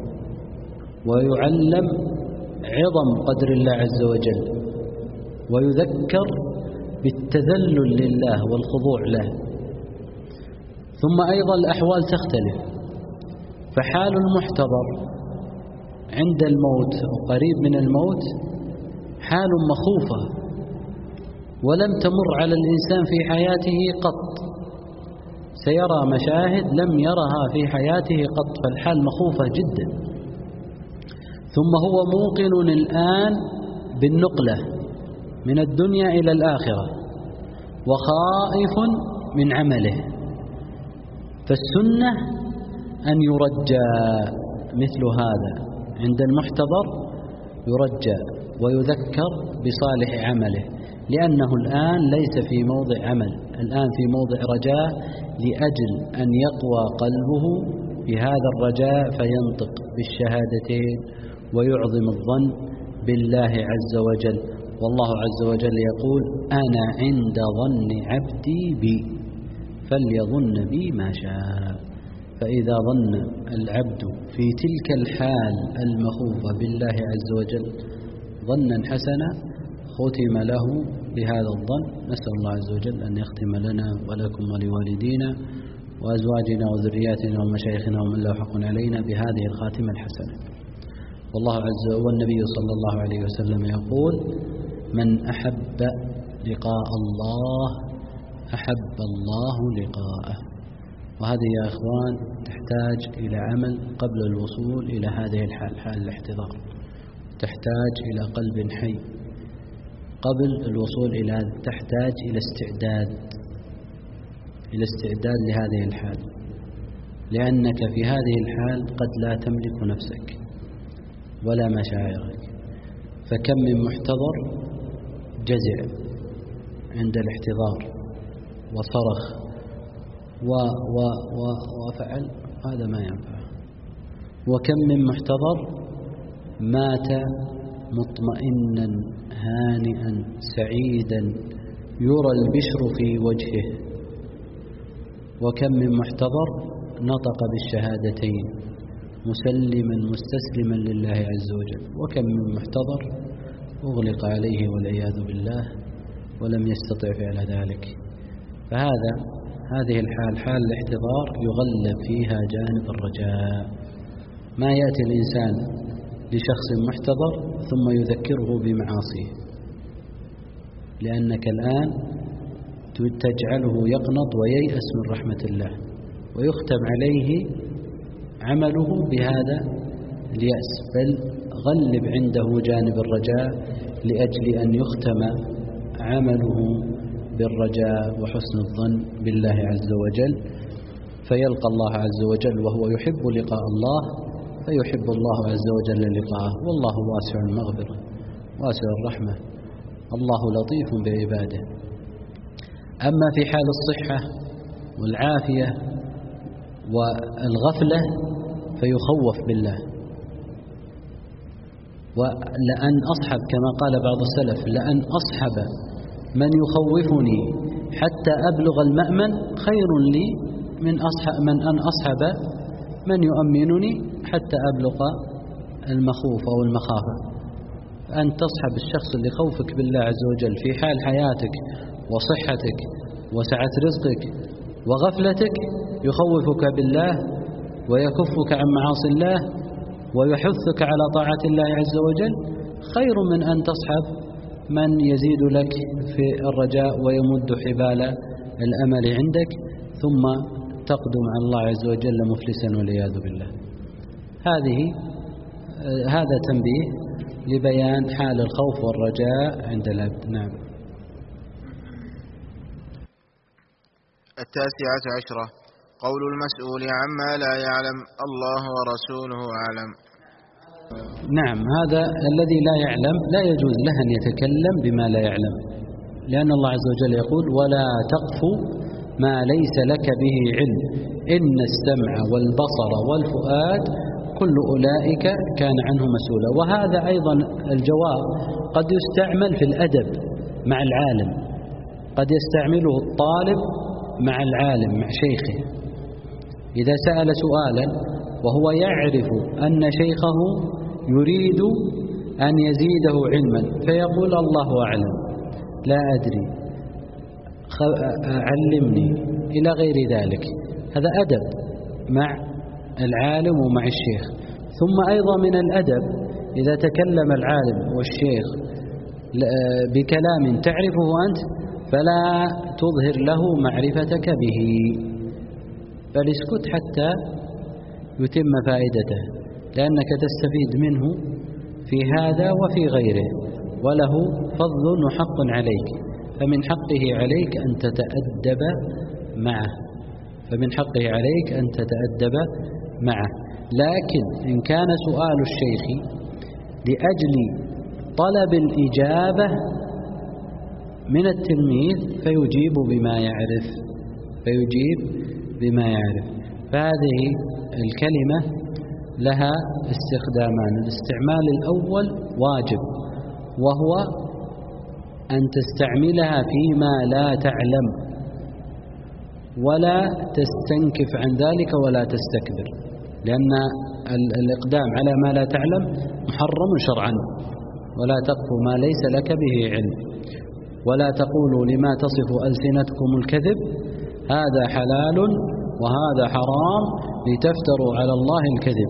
ويعلم عظم قدر الله عز وجل، ويذكر بالتذلل لله والخضوع له. ثم أيضا الأحوال تختلف، فحال المحتضر عند الموت وقريب من الموت حال مخوفة ولم تمر على الإنسان في حياته قط، سيرى مشاهد لم يرها في حياته قط، فالحال مخوفة جدا. ثم هو موقن الآن بالنقلة من الدنيا إلى الآخرة وخائف من عمله، فالسنة أن يرجى مثل هذا عند المحتضر، يرجى ويذكر بصالح عمله، لأنه الآن ليس في موضع عمل، الآن في موضع رجاء، لأجل أن يقوى قلبه بهذا الرجاء فينطق بالشهادتين ويعظم الظن بالله عز وجل. والله عز وجل يقول: أنا عند ظن عبدي بي فليظن بي ما شاء. فإذا ظن العبد في تلك الحال المخوفة بالله عز وجل ظنا حسنا ختم له بهذا الظن. نسأل الله عز وجل أن يختم لنا ولكم ولوالدينا وأزواجنا وذرياتنا ومشايخنا ومن له حق علينا بهذه الخاتمة الحسنة. والنبي صلى الله عليه وسلم يقول: من أحب لقاء الله أحب الله لقاءه. وهذه يا إخوان تحتاج إلى عمل قبل الوصول إلى هذه الحال، حال الاحتضار، تحتاج إلى قلب حي قبل الوصول إلى، تحتاج إلى استعداد لهذه الحال، لأنك في هذه الحال قد لا تملك نفسك ولا مشاعرك. فكم من محتضر جزع عند الاحتضار وصرخ وفعل، هذا ما ينفع. وكم من محتضر مات مطمئنا هانئا سعيدا يرى البشر في وجهه. وكم من محتضر نطق بالشهادتين مسلما مستسلما لله عز وجل. وكم من محتضر أغلق عليه والعياذ بالله ولم يستطع فعل ذلك. هذه الحال، حال الاحتضار، يغلب فيها جانب الرجاء. ما يأتي الإنسان لشخص محتضر ثم يذكره بمعاصيه، لأنك الآن تجعله يقنط وييأس من رحمة الله ويختم عليه عمله بهذا اليأس، بل غلب عنده جانب الرجاء لأجل أن يختم عمله بالرجاء وحسن الظن بالله عز وجل، فيلقى الله عز وجل وهو يحب لقاء الله، فيحب الله عز وجل لقاءه. والله واسع المغفرة واسع الرحمة الله لطيف بعباده. أما في حال الصحة والعافية والغفلة فيخوف بالله. ولأن أصحب كما قال بعض السلف: لأن أصحب من يخوفني حتى أبلغ المأمن خير لي من أن أصحب من يؤمنني حتى أبلغ المخوف أو المخافة. أن تصحب الشخص اللي خوفك بالله عز وجل في حال حياتك وصحتك وسعة رزقك وغفلتك، يخوفك بالله ويكفك عن معاصي الله ويحثك على طاعة الله عز وجل، خير من أن تصحب من يزيد لك في الرجاء ويمد حبال الأمل عندك ثم تقدم على الله عز وجل مفلسا والعياذ بالله. هذا تنبيه لبيان حال الخوف والرجاء عند العبد. نعم. 19 قول المسؤول عما لا يعلم: الله ورسوله أعلم. نعم، هذا الذي لا يعلم لا يجوز له أن يتكلم بما لا يعلم، لأن الله عز وجل يقول: ولا تقف ما ليس لك به علم إن السمع والبصر والفؤاد كل أولئك كان عنه مسؤولا. وهذا أيضا الجواب قد يستعمل في الأدب مع العالم، قد يستعمله الطالب مع العالم مع شيخه، إذا سأل سؤالا وهو يعرف أن شيخه يريد أن يزيده علما فيقول: الله أعلم، لا أدري، علمني، إلى غير ذلك. هذا أدب مع العالم ومع الشيخ. ثم أيضا من الأدب إذا تكلم العالم والشيخ بكلام تعرفه أنت فلا تظهر له معرفتك به، بل اسكت حتى يتم فائدته، لأنك تستفيد منه في هذا وفي غيره، وله فضل وحق عليك، فمن حقه عليك أن تتأدب معه، معه. لكن إن كان سؤال الشيخ لأجل طلب الإجابة من التلميذ فيجيب بما يعرف. فهذه الكلمة لها استخدامان: الاستعمال الأول واجب، وهو أن تستعملها فيما لا تعلم، ولا تستنكف عن ذلك ولا تستكبر، لأن الإقدام على ما لا تعلم محرم شرعا. ولا تقف ما ليس لك به علم، ولا تقولوا لما تصف ألسنتكم الكذب هذا حلال وهذا حرام لتفتروا على الله الكذب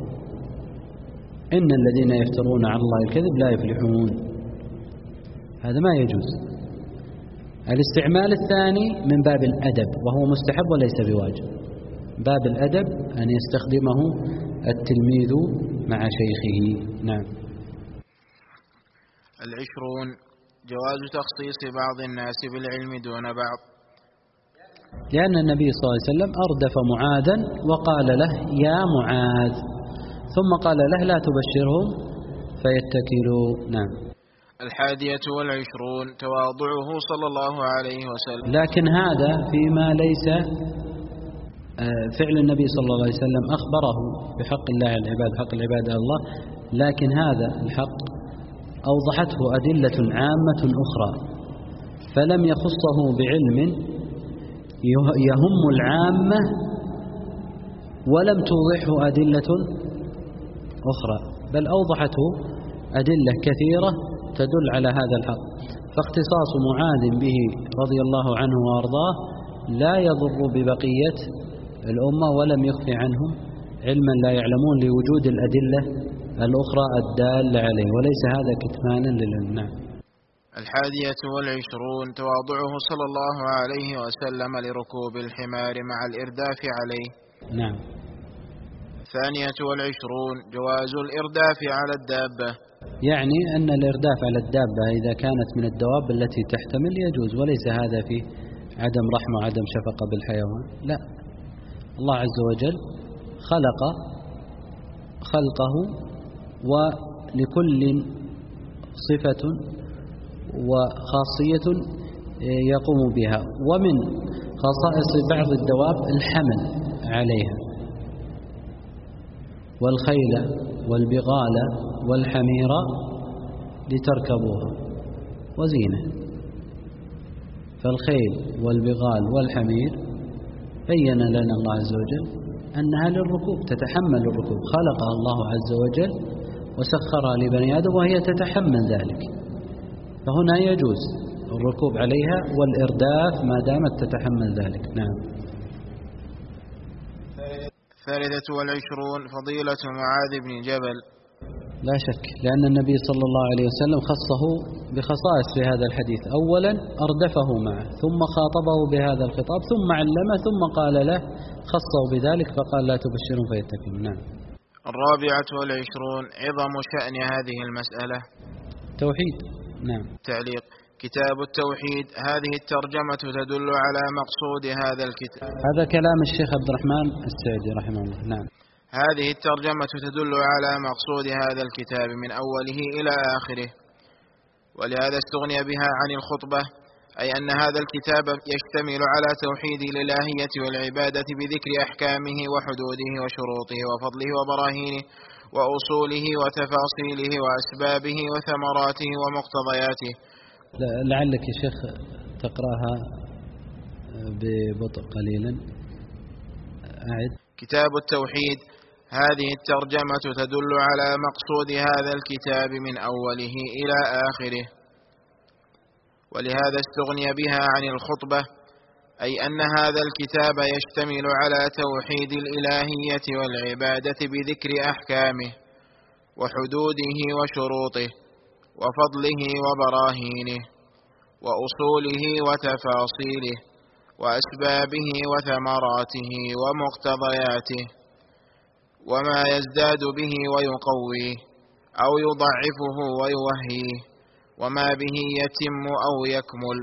إن الذين يفترون على الله الكذب لا يفلحون. هذا ما يجوز. الاستعمال الثاني من باب الأدب، وهو مستحب وليس بواجب. باب الأدب أن يستخدمه التلميذ مع شيخه. نعم. 20 جواز تخصيص بعض الناس بالعلم دون بعض، لأن النبي صلى الله عليه وسلم أردف معاذا وقال له: يا معاذ، ثم قال له: لا تبشرهم فيتكلوا. نعم. 21 تواضعه صلى الله عليه وسلم، لكن هذا فيما ليس فعل النبي صلى الله عليه وسلم أخبره بحق الله على العباد، حق العباد على الله، لكن هذا الحق أوضحته أدلة عامة أخرى، فلم يخصه بعلم يهم العامة ولم توضحه أدلة أخرى، بل أوضحته أدلة كثيرة تدل على هذا الحق. فاختصاص معاذ به رضي الله عنه وأرضاه لا يضر ببقية الأمة، ولم يخفي عنهم علما لا يعلمون لوجود الأدلة الأخرى الدالة عليه، وليس هذا كتمانا للعلم. نعم. 21 تواضعه صلى الله عليه وسلم لركوب الحمار مع الإرداف عليه. نعم. 22 جواز الإرداف على الدابة، يعني أن الإرداف على الدابة إذا كانت من الدواب التي تحتمل يجوز، وليس هذا في عدم رحمة وعدم شفقة بالحيوان، لا. الله عز وجل خلقه ولكل صفة وخاصية يقوم بها. ومن خصائص بعض الدواب الحمل عليها، والخيل والبغال والحمير لتركبوها وزينة. فالخيل والبغال والحمير بين لنا الله عز وجل أنها للركوب، تتحمل الركوب، خلقها الله عز وجل وسخرها لبني آدم وهي تتحمل ذلك، فهنا يجوز الركوب عليها والإرداف ما دامت تتحمل ذلك. نعم. 23 فضيلة معاذ بن جبل. لا شك، لأن النبي صلى الله عليه وسلم خصه بخصائص في هذا الحديث. أولا أردفه معه، ثم خاطبه بهذا الخطاب، ثم علمه، ثم قال له خصه بذلك فقال لا تبشرهم فيتكلون. نعم. 24 عظم شأن هذه المسألة. توحيد. نعم. تعليق: كتاب التوحيد، هذه الترجمة تدل على مقصود هذا الكتاب. هذا كلام الشيخ عبد الرحمن السعدي رحمه الله. نعم. هذه الترجمة تدل على مقصود هذا الكتاب من أوله إلى آخره، ولهذا استغني بها عن الخطبة، أي أن هذا الكتاب يشتمل على توحيد الإلهية والعبادة بذكر أحكامه وحدوده وشروطه وفضله وبراهينه وأصوله وتفاصيله وأسبابه وثمراته ومقتضياته. لعلك يا شيخ تقرأها ببطء قليلا. أعد. كتاب التوحيد، هذه الترجمة تدل على مقصود هذا الكتاب من أوله إلى آخره، ولهذا استغني بها عن الخطبة، أي أن هذا الكتاب يشتمل على توحيد الإلهية والعبادة بذكر أحكامه وحدوده وشروطه وفضله وبراهينه وأصوله وتفاصيله وأسبابه وثمراته ومقتضياته، وما يزداد به ويقويه أو يضعفه ويوهيه، وما به يتم أو يكمل.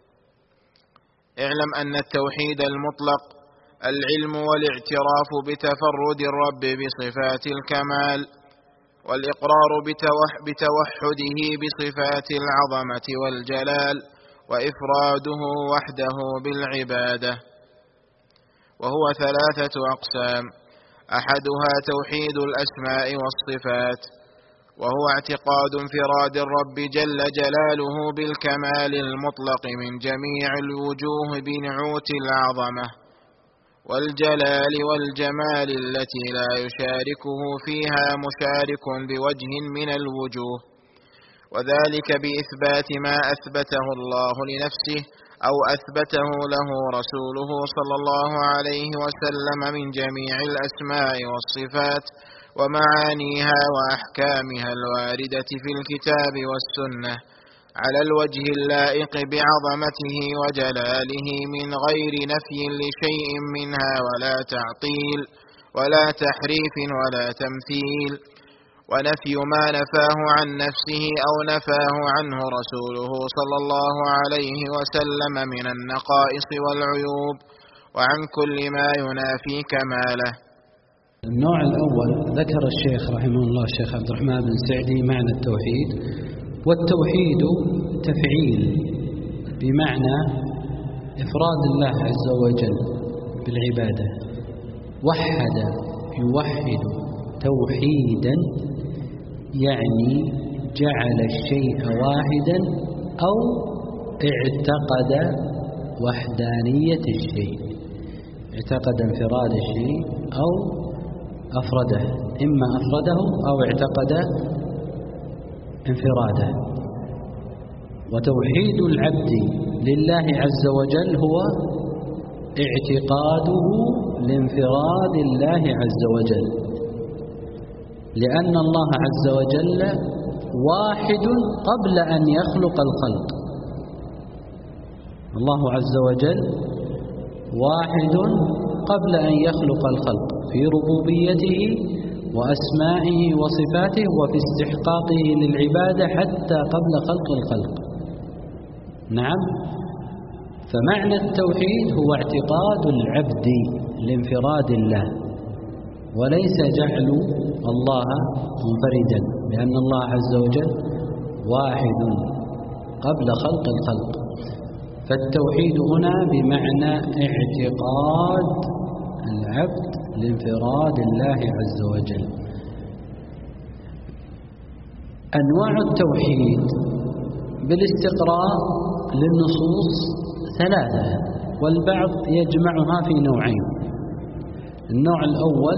اعلم أن التوحيد المطلق العلم والاعتراف بتفرد الرب بصفات الكمال، والإقرار بتوحده بصفات العظمة والجلال، وإفراده وحده بالعبادة. وهو 3 أقسام: أحدها توحيد الأسماء والصفات، وهو اعتقاد انفراد الرب جل جلاله بالكمال المطلق من جميع الوجوه بنعوت العظمة والجلال والجمال التي لا يشاركه فيها مشارك بوجه من الوجوه، وذلك بإثبات ما أثبته الله لنفسه أو أثبته له رسوله صلى الله عليه وسلم من جميع الأسماء والصفات ومعانيها وأحكامها الواردة في الكتاب والسنة على الوجه اللائق بعظمته وجلاله من غير نفي لشيء منها ولا تعطيل ولا تحريف ولا تمثيل، ونفي ما نفاه عن نفسه أو نفاه عنه رسوله صلى الله عليه وسلم من النقائص والعيوب وعن كل ما ينافي كماله. النوع الأول ذكر الشيخ رحمه الله الشيخ عبد الرحمن بن سعدي معنى التوحيد، والتوحيد تفعيل بمعنى إفراد الله عز وجل بالعبادة. وحد يوحد توحيدا يعني جعل الشيء واحدا أو اعتقد وحدانية الشيء، اعتقد انفراد الشيء أو أفرده، إما أفرده أو اعتقد انفراده. وتوحيد العبد لله عز وجل هو اعتقاده لانفراد الله عز وجل، لأن الله عز وجل واحد قبل أن يخلق الخلق. الله عز وجل واحد قبل أن يخلق الخلق في ربوبيته وأسمائه وصفاته وفي استحقاقه للعبادة حتى قبل خلق الخلق. نعم. فمعنى التوحيد هو اعتقاد العبد لانفراد الله، وليس جعل الله منفردا، لأن الله عز وجل واحد قبل خلق الخلق. فالتوحيد هنا بمعنى اعتقاد العبد لانفراد الله عز وجل. أنواع التوحيد بالاستقراء للنصوص ثلاثة، والبعض يجمعها في نوعين. النوع الأول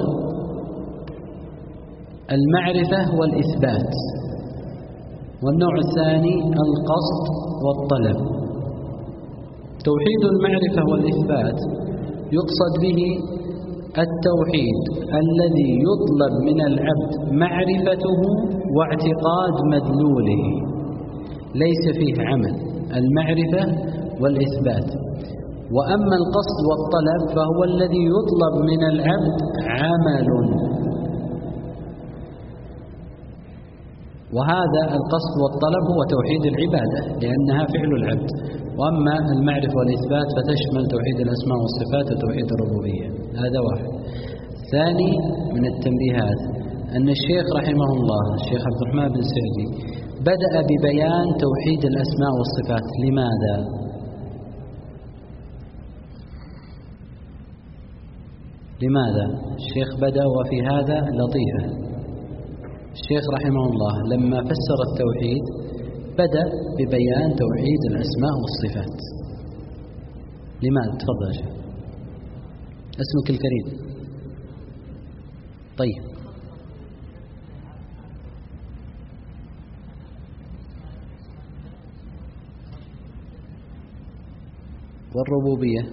المعرفة والإثبات، والنوع الثاني القصد والطلب. توحيد المعرفة والإثبات يقصد به التوحيد الذي يطلب من العبد معرفته واعتقاد مدلوله، ليس فيه عمل، المعرفة والإثبات. وأما القصد والطلب فهو الذي يطلب من العبد عمل، وهذا القصد والطلب هو توحيد العبادة لأنها فعل العبد. وأما المعرفة والإثبات فتشمل توحيد الأسماء والصفات وتوحيد الربوبية. هذا واحد. ثاني من التنبيهات أن الشيخ رحمه الله الشيخ عبد الرحمن بن سعدي بدأ ببيان توحيد الأسماء والصفات. لماذا؟ الشيخ بدأ وفي هذا لطيفة. الشيخ رحمه الله لما فسر التوحيد بدأ ببيان توحيد الأسماء والصفات. لماذا؟ تفضل يا شيخ. اسمك الكريم. طيب، والربوبية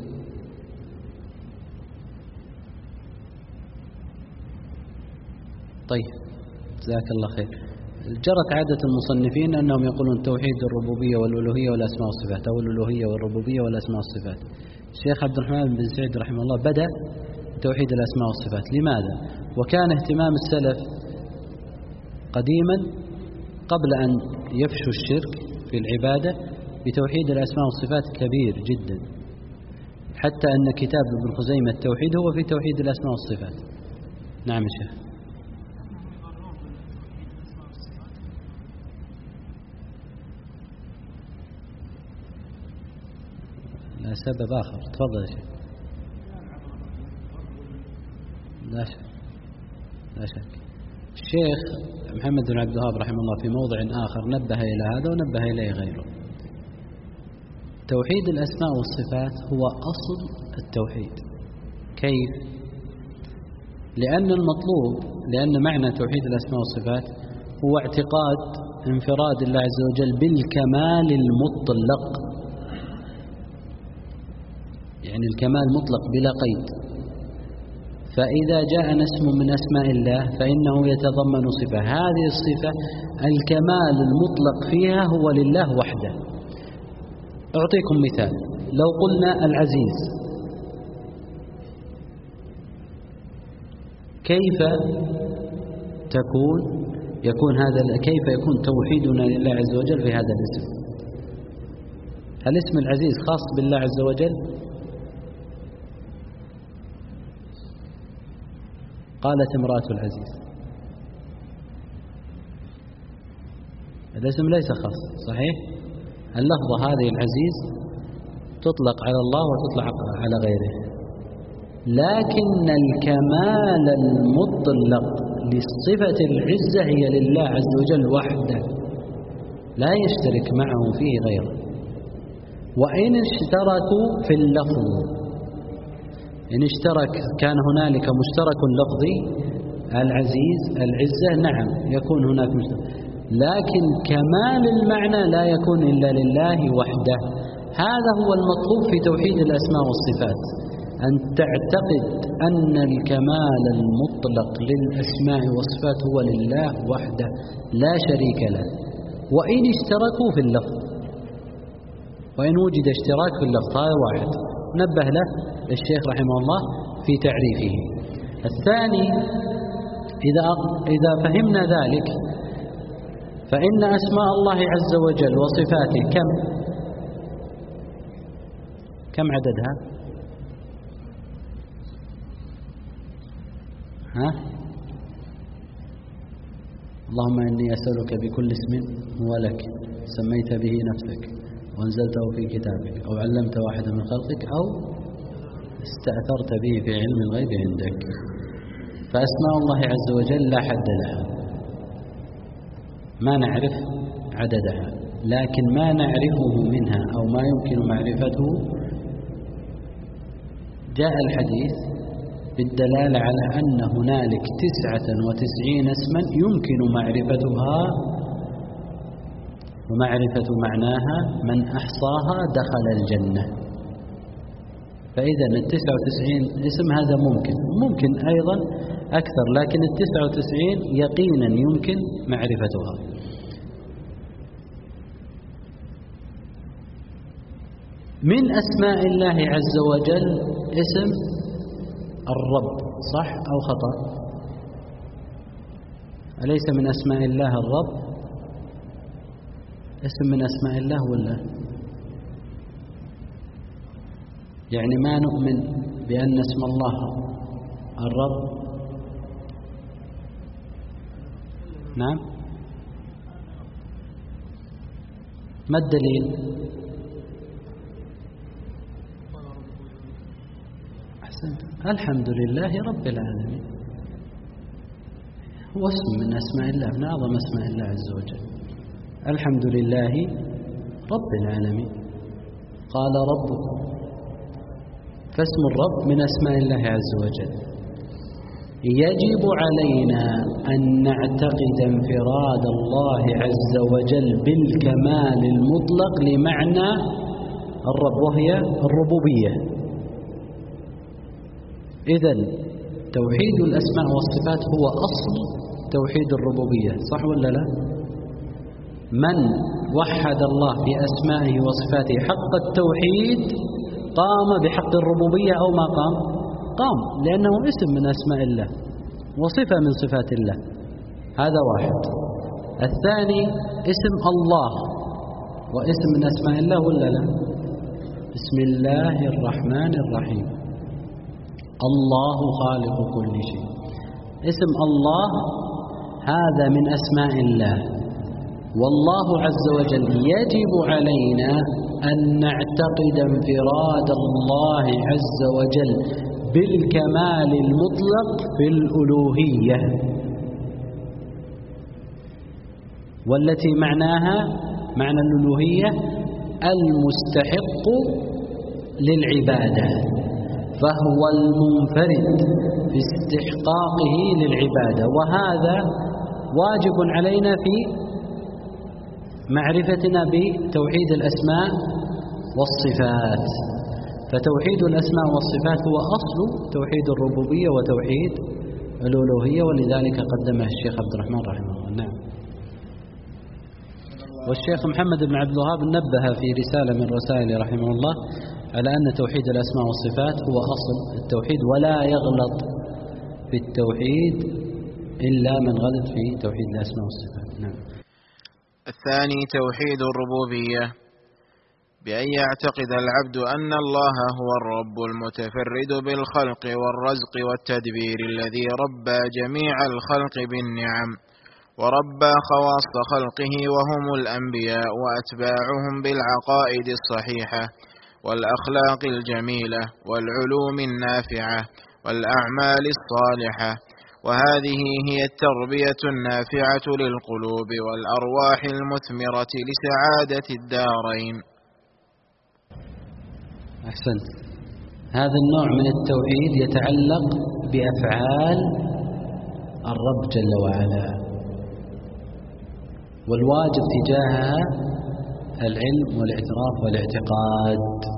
طيب، جزاك الله خير. جرت عادة المصنفين أنهم يقولون توحيد الربوبية والألوهية والأسماء والصفات، أو الألوهية والربوبية والأسماء والصفات. الشيخ عبد الرحمن بن سعيد رحمه الله بدأ بتوحيد الأسماء والصفات. لماذا؟ وكان اهتمام السلف قديما قبل أن يفشوا الشرك في العبادة بتوحيد الأسماء والصفات كبير جدا، حتى أن كتاب ابن خزيمة التوحيد هو في توحيد الأسماء والصفات. نعم يا شيخ. لا سبب آخر. تفضل يا شيخ. لا شك. الشيخ محمد بن عبد الوهاب رحمه الله في موضع آخر نبه إلى هذا ونبه إليه غيره. توحيد الأسماء والصفات هو أصل التوحيد. كيف؟ لأن معنى توحيد الأسماء والصفات هو اعتقاد انفراد الله عز وجل بالكمال المطلق، يعني الكمال مطلق بلا قيد. فإذا جاء اسم من أسماء الله فإنه يتضمن صفة، هذه الصفة الكمال المطلق فيها هو لله وحده. أعطيكم مثال. لو قلنا العزيز، كيف يكون توحيدنا لله عز وجل في هذا الاسم؟ هل اسم العزيز خاص بالله عز وجل؟ قالت امرأة العزيز. الاسم ليس خاص، صحيح؟ اللفظة هذه العزيز تطلق على الله وتطلق على غيره، لكن الكمال المطلق لصفة العزة هي لله عز وجل وحده، لا يشترك معه فيه غيره. وإن اشتركوا في اللفظ، إن اشترك كان هنالك مشترك لفظي، العزيز العزة، نعم يكون هناك مشترك، لكن كمال المعنى لا يكون إلا لله وحده. هذا هو المطلوب في توحيد الأسماء والصفات، أن تعتقد أن الكمال المطلق للأسماء والصفات هو لله وحده لا شريك له، وإن اشتركوا في اللفظ، وإن وجد اشتراك في اللفظ، هذا واحد نبه له الشيخ رحمه الله في تعريفه. الثاني، إذا فهمنا ذلك فإن أسماء الله عز وجل وصفاته كم عددها؟ اللهم إني أسألك بكل اسم هو لك سميت به نفسك وأنزلته في كتابك أو علمت واحدا من خلقك أو استأثرت به في علم الغيب عندك. فأسماء الله عز وجل لا حد لها، ما نعرف عددها، لكن ما نعرفه منها أو ما يمكن معرفته جاء الحديث بالدلالة على أن هنالك 99 اسما يمكن معرفتها ومعرفة معناها، من أحصاها دخل الجنة. فإذا 99 اسم هذا ممكن أيضا أكثر، لكن 99 يقينا يمكن معرفتها. من أسماء الله عز وجل اسم الرب، صح أو خطأ؟ أليس من أسماء الله الرب؟ اسم من أسماء الله ولا؟ يعني ما نؤمن بأن اسم الله الرب؟ نعم. ما الدليل؟ أحسنت، الحمد لله رب العالمين، هو اسم من أسماء الله، من أعظم أسماء الله عز وجل. الحمد لله رب العالمين، قال ربكم، فاسم الرب من أسماء الله عز وجل. يجب علينا أن نعتقد انفراد الله عز وجل بالكمال المطلق لمعنى الرب، وهي الربوبية. إذن توحيد الأسماء والصفات هو أصل توحيد الربوبية، صح ولا لا؟ من وحد الله في أسمائه وصفاته حق التوحيد قام بحق الربوبية أو ما قام؟ قام، لأنه اسم من أسماء الله وصفة من صفات الله، هذا واحد. الثاني اسم الله، واسم من أسماء الله ولا لا؟ بسم الله الرحمن الرحيم، الله خالق كل شيء، اسم الله هذا من أسماء الله. والله عز وجل يجب علينا أن نعتقد انفراد الله عز وجل بالكمال المطلق في الألوهية، والتي معناها معنى الألوهية المستحق للعبادة، فهو المنفرد في استحقاقه للعبادة، وهذا واجب علينا في معرفتنا بتوحيد الأسماء والصفات. فتوحيد الأسماء والصفات هو أصل توحيد الربوبية وتوحيد الألوهية، ولذلك قدمه الشيخ عبد الرحمن رحمه الله. نعم. والشيخ محمد بن عبد الوهاب نبه في رسالة من رسائله رحمه الله على أن توحيد الأسماء والصفات هو أصل التوحيد، ولا يغلط في التوحيد إلا من غلط في توحيد الأسماء والصفات. نعم. الثاني توحيد الربوبية، بأن يعتقد العبد أن الله هو الرب المتفرد بالخلق والرزق والتدبير، الذي ربى جميع الخلق بالنعم، وربى خواص خلقه وهم الأنبياء وأتباعهم بالعقائد الصحيحة والأخلاق الجميلة والعلوم النافعة والأعمال الصالحة، وهذه هي التربية النافعة للقلوب والأرواح المثمرة لسعادة الدارين. أحسنت. هذا النوع من التوحيد يتعلق بأفعال الرب جل وعلا، والواجب تجاهها العلم والاعتراف والاعتقاد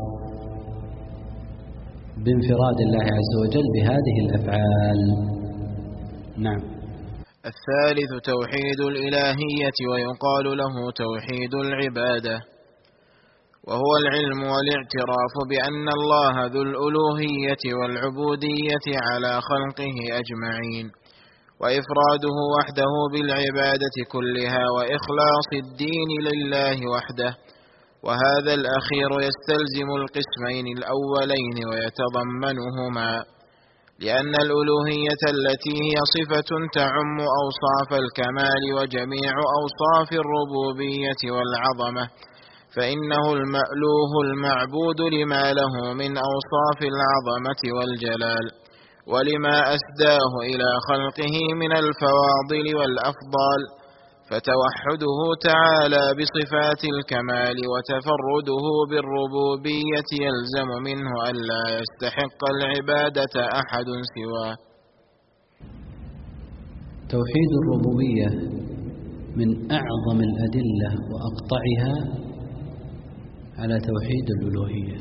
بانفراد الله عز وجل بهذه الأفعال. نعم. الثالث توحيد الإلهية، ويقال له توحيد العبادة، وهو العلم والاعتراف بأن الله ذو الألوهية والعبودية على خلقه أجمعين، وإفراده وحده بالعبادة كلها، وإخلاص الدين لله وحده. وهذا الأخير يستلزم القسمين الأولين ويتضمنهما، لأن الألوهية التي هي صفة تعم أوصاف الكمال وجميع أوصاف الربوبية والعظمة، فإنه المألوه المعبود لما له من أوصاف العظمة والجلال، ولما أسداه إلى خلقه من الفواضل والأفضال، فتوحده تعالى بصفات الكمال وتفرده بالربوبية يلزم منه ألا يستحق العبادة أحد سواه. توحيد الربوبية من أعظم الأدلة وأقطعها على توحيد الألوهية.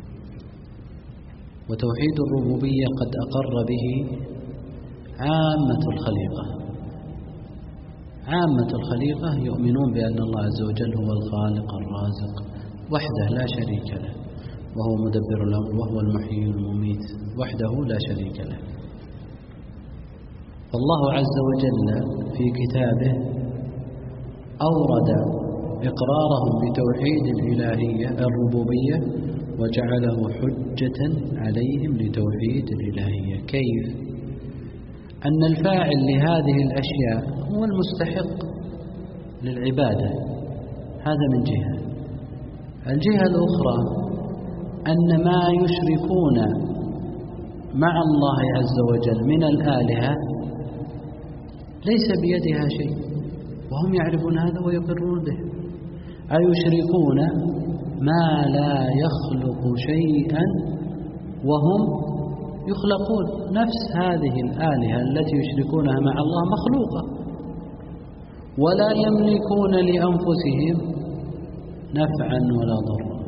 وتوحيد الربوبية قد أقر به عامة الخليقة. عامة الخليقة يؤمنون بأن الله عز وجل هو الخالق الرازق وحده لا شريك له، وهو مدبر الأمر، وهو المحيي المميت وحده لا شريك له. فالله عز وجل في كتابه أورد إقرارهم بتوحيد الإلهية الربوبية وجعله حجة عليهم لتوحيد الإلهية. كيف؟ أن الفاعل لهذه الأشياء هو المستحق للعبادة، هذا من جهة. الجهة الأخرى أن ما يشركون مع الله عز وجل من الآلهة ليس بيدها شيء، وهم يعرفون هذا ويقرون به. أيشركون ما لا يخلق شيئا وهم يخلقون. نفس هذه الآلهة التي يشركونها مع الله مخلوقة، ولا يملكون لأنفسهم نفعا ولا ضرا.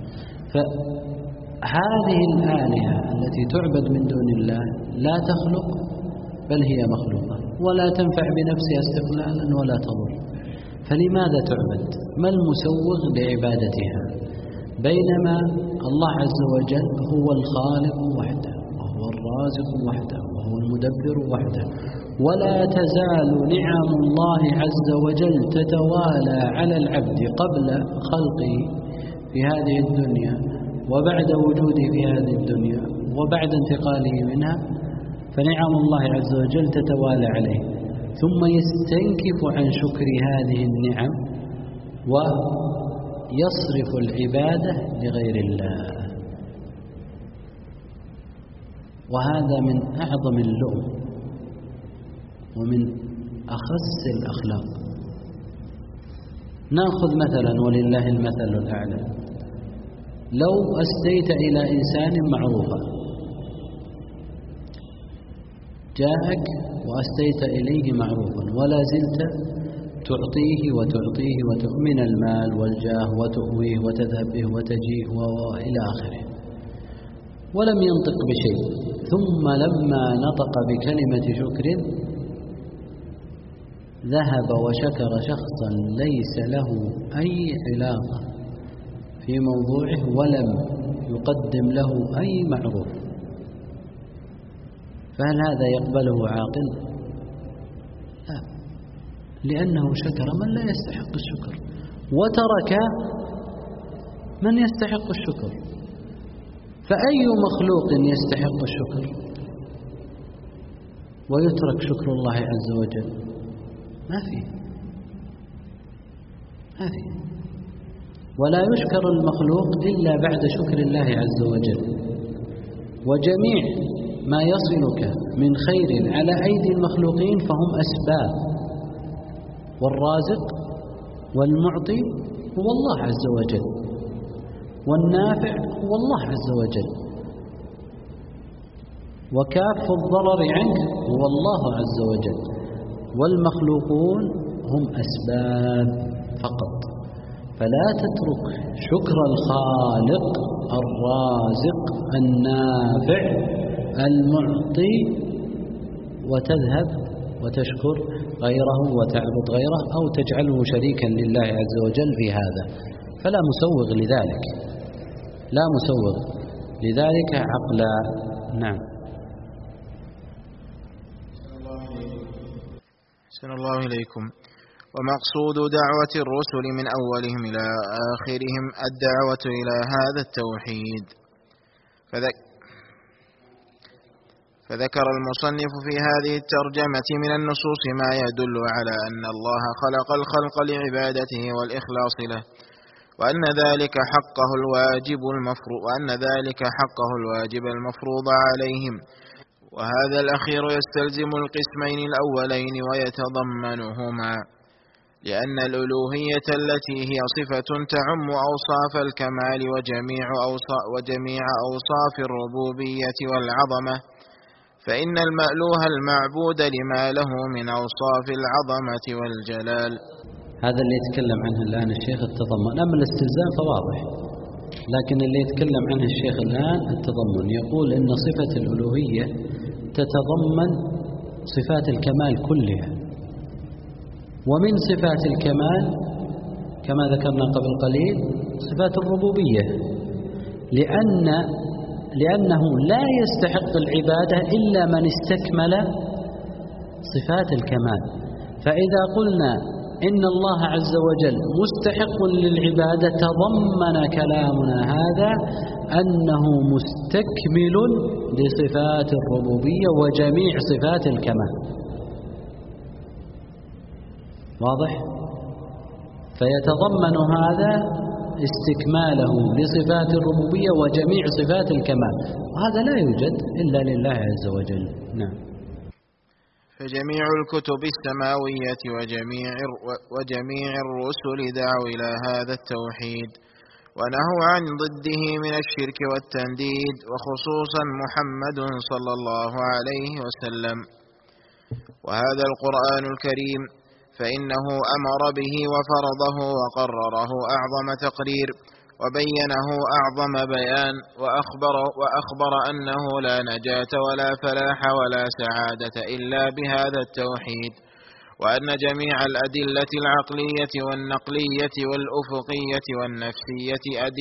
فهذه الآلهة التي تعبد من دون الله لا تخلق، بل هي مخلوقة، ولا تنفع بنفسها استقلالا ولا تضر. فلماذا تعبد؟ ما المسوغ لعبادتها؟ بينما الله عز وجل هو الخالق وحده، وهو الرازق وحده، وهو المدبر وحده. ولا تزال نعم الله عز وجل تتوالى على العبد قبل خلقه في هذه الدنيا، وبعد وجوده في هذه الدنيا، وبعد انتقاله منها. فنعم الله عز وجل تتوالى عليه، ثم يستنكف عن شكر هذه النعم ويصرف العبادة لغير الله. وهذا من أعظم اللؤم ومن أخس الأخلاق. نأخذ مثلا ولله المثل الأعلى، لو أسديت إلى إنسان معروفا، جاءك وأسديت إليه معروفا، ولا زلت تعطيه وتعطيه من المال والجاه، وتؤويه وتذهب به وتجيه وإلى آخره، ولم ينطق بشيء. ثم لما نطق بكلمة شكر ذهب وشكر شخصا ليس له أي علاقة في موضوعه ولم يقدم له أي معروف، فهل هذا يقبله عاقل؟ لا، لأنه شكر من لا يستحق الشكر، وترك من يستحق الشكر. فأي مخلوق يستحق الشكر ويترك شكر الله عز وجل؟ ما فيه. ولا يشكر المخلوق إلا بعد شكر الله عز وجل. وجميع ما يصلك من خير على أيدي المخلوقين فهم أسباب، والرازق والمعطي هو الله عز وجل، والنافع هو الله عز وجل، وكاف الضرر عنك هو الله عز وجل، والمخلوقون هم أسباب فقط. فلا تترك شكر الخالق الرازق النافع المعطي وتذهب وتشكر غيره وتعبد غيره أو تجعله شريكا لله عز وجل في هذا، فلا مسوغ لذلك، لا مسوغ لذلك عقلا. نعم. أحسن الله إليكم. ومقصود دعوة الرسل من أولهم إلى آخرهم الدعوة إلى هذا التوحيد، فذكر المصنف في هذه الترجمة من النصوص ما يدل على أن الله خلق الخلق لعبادته والإخلاص له، وأن ذلك حقه الواجب المفروض عليهم، وهذا الأخير يستلزم القسمين الأولين ويتضمنهما، لأن الألوهية التي هي صفة تعم أوصاف الكمال وجميع أوصاف الربوبية والعظمة، فإن المألوه المعبود لما له من أوصاف العظمة والجلال. هذا اللي يتكلم عنه الآن الشيخ التضمن. أما الاستلزام فواضح، لكن اللي يتكلم عنه الشيخ الآن التضمن. يقول إن صفة الألوهية تتضمن صفات الكمال كلها، ومن صفات الكمال كما ذكرنا قبل قليل صفات الربوبية، لأنه لا يستحق العبادة إلا من استكمل صفات الكمال. فإذا قلنا إن الله عز وجل مستحق للعبادة تضمن كلامنا هذا أنه مستكمل لصفات الربوبية وجميع صفات الكمال. واضح؟ فيتضمن هذا استكماله لصفات الربوبية وجميع صفات الكمال، وهذا لا يوجد إلا لله عز وجل. نعم. فجميع الكتب السماوية وجميع الرسل دعوا إلى هذا التوحيد ونهوا عن ضده من الشرك والتنديد، وخصوصا محمد صلى الله عليه وسلم. وهذا القرآن الكريم فإنه أمر به وفرضه وقرره أعظم تقرير، وبينه أعظم بيان، وأخبر أنه لا نجاة ولا فلاح ولا سعادة إلا بهذا التوحيد، وأن جميع الأدلة العقلية والنقلية والأفقية والنفسية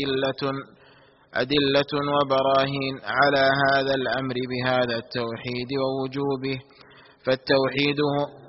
أدلة وبراهين على هذا الأمر بهذا التوحيد ووجوبه. فالتوحيد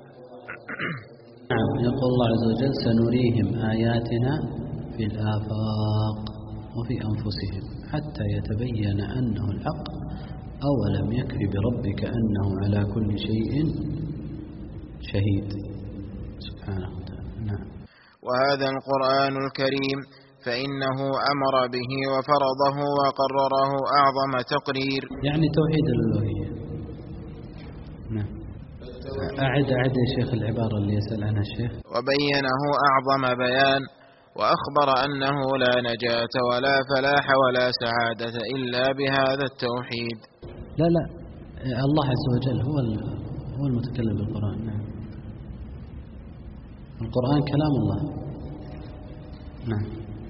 نعم. يقول الله عز وجل: سنريهم آياتنا في الآفاق وفي أنفسهم حتى يتبين أنه الحق أولم يكف بربك أنه على كل شيء شهيد. سبحانه وتعالى. نعم. وهذا القرآن الكريم فإنه أمر به وفرضه وقرره أعظم تقرير، يعني توحيد الألوهية. نعم. أعد يا شيخ العبارة اللي يسأل عنها الشيخ. وبينه أعظم بيان، وأخبر أنه لا نجاة ولا فلاح ولا سعادة إلا بهذا التوحيد. لا الله عز وجل هو المتكلم بالقرآن. نعم. القرآن كلام الله. نعم.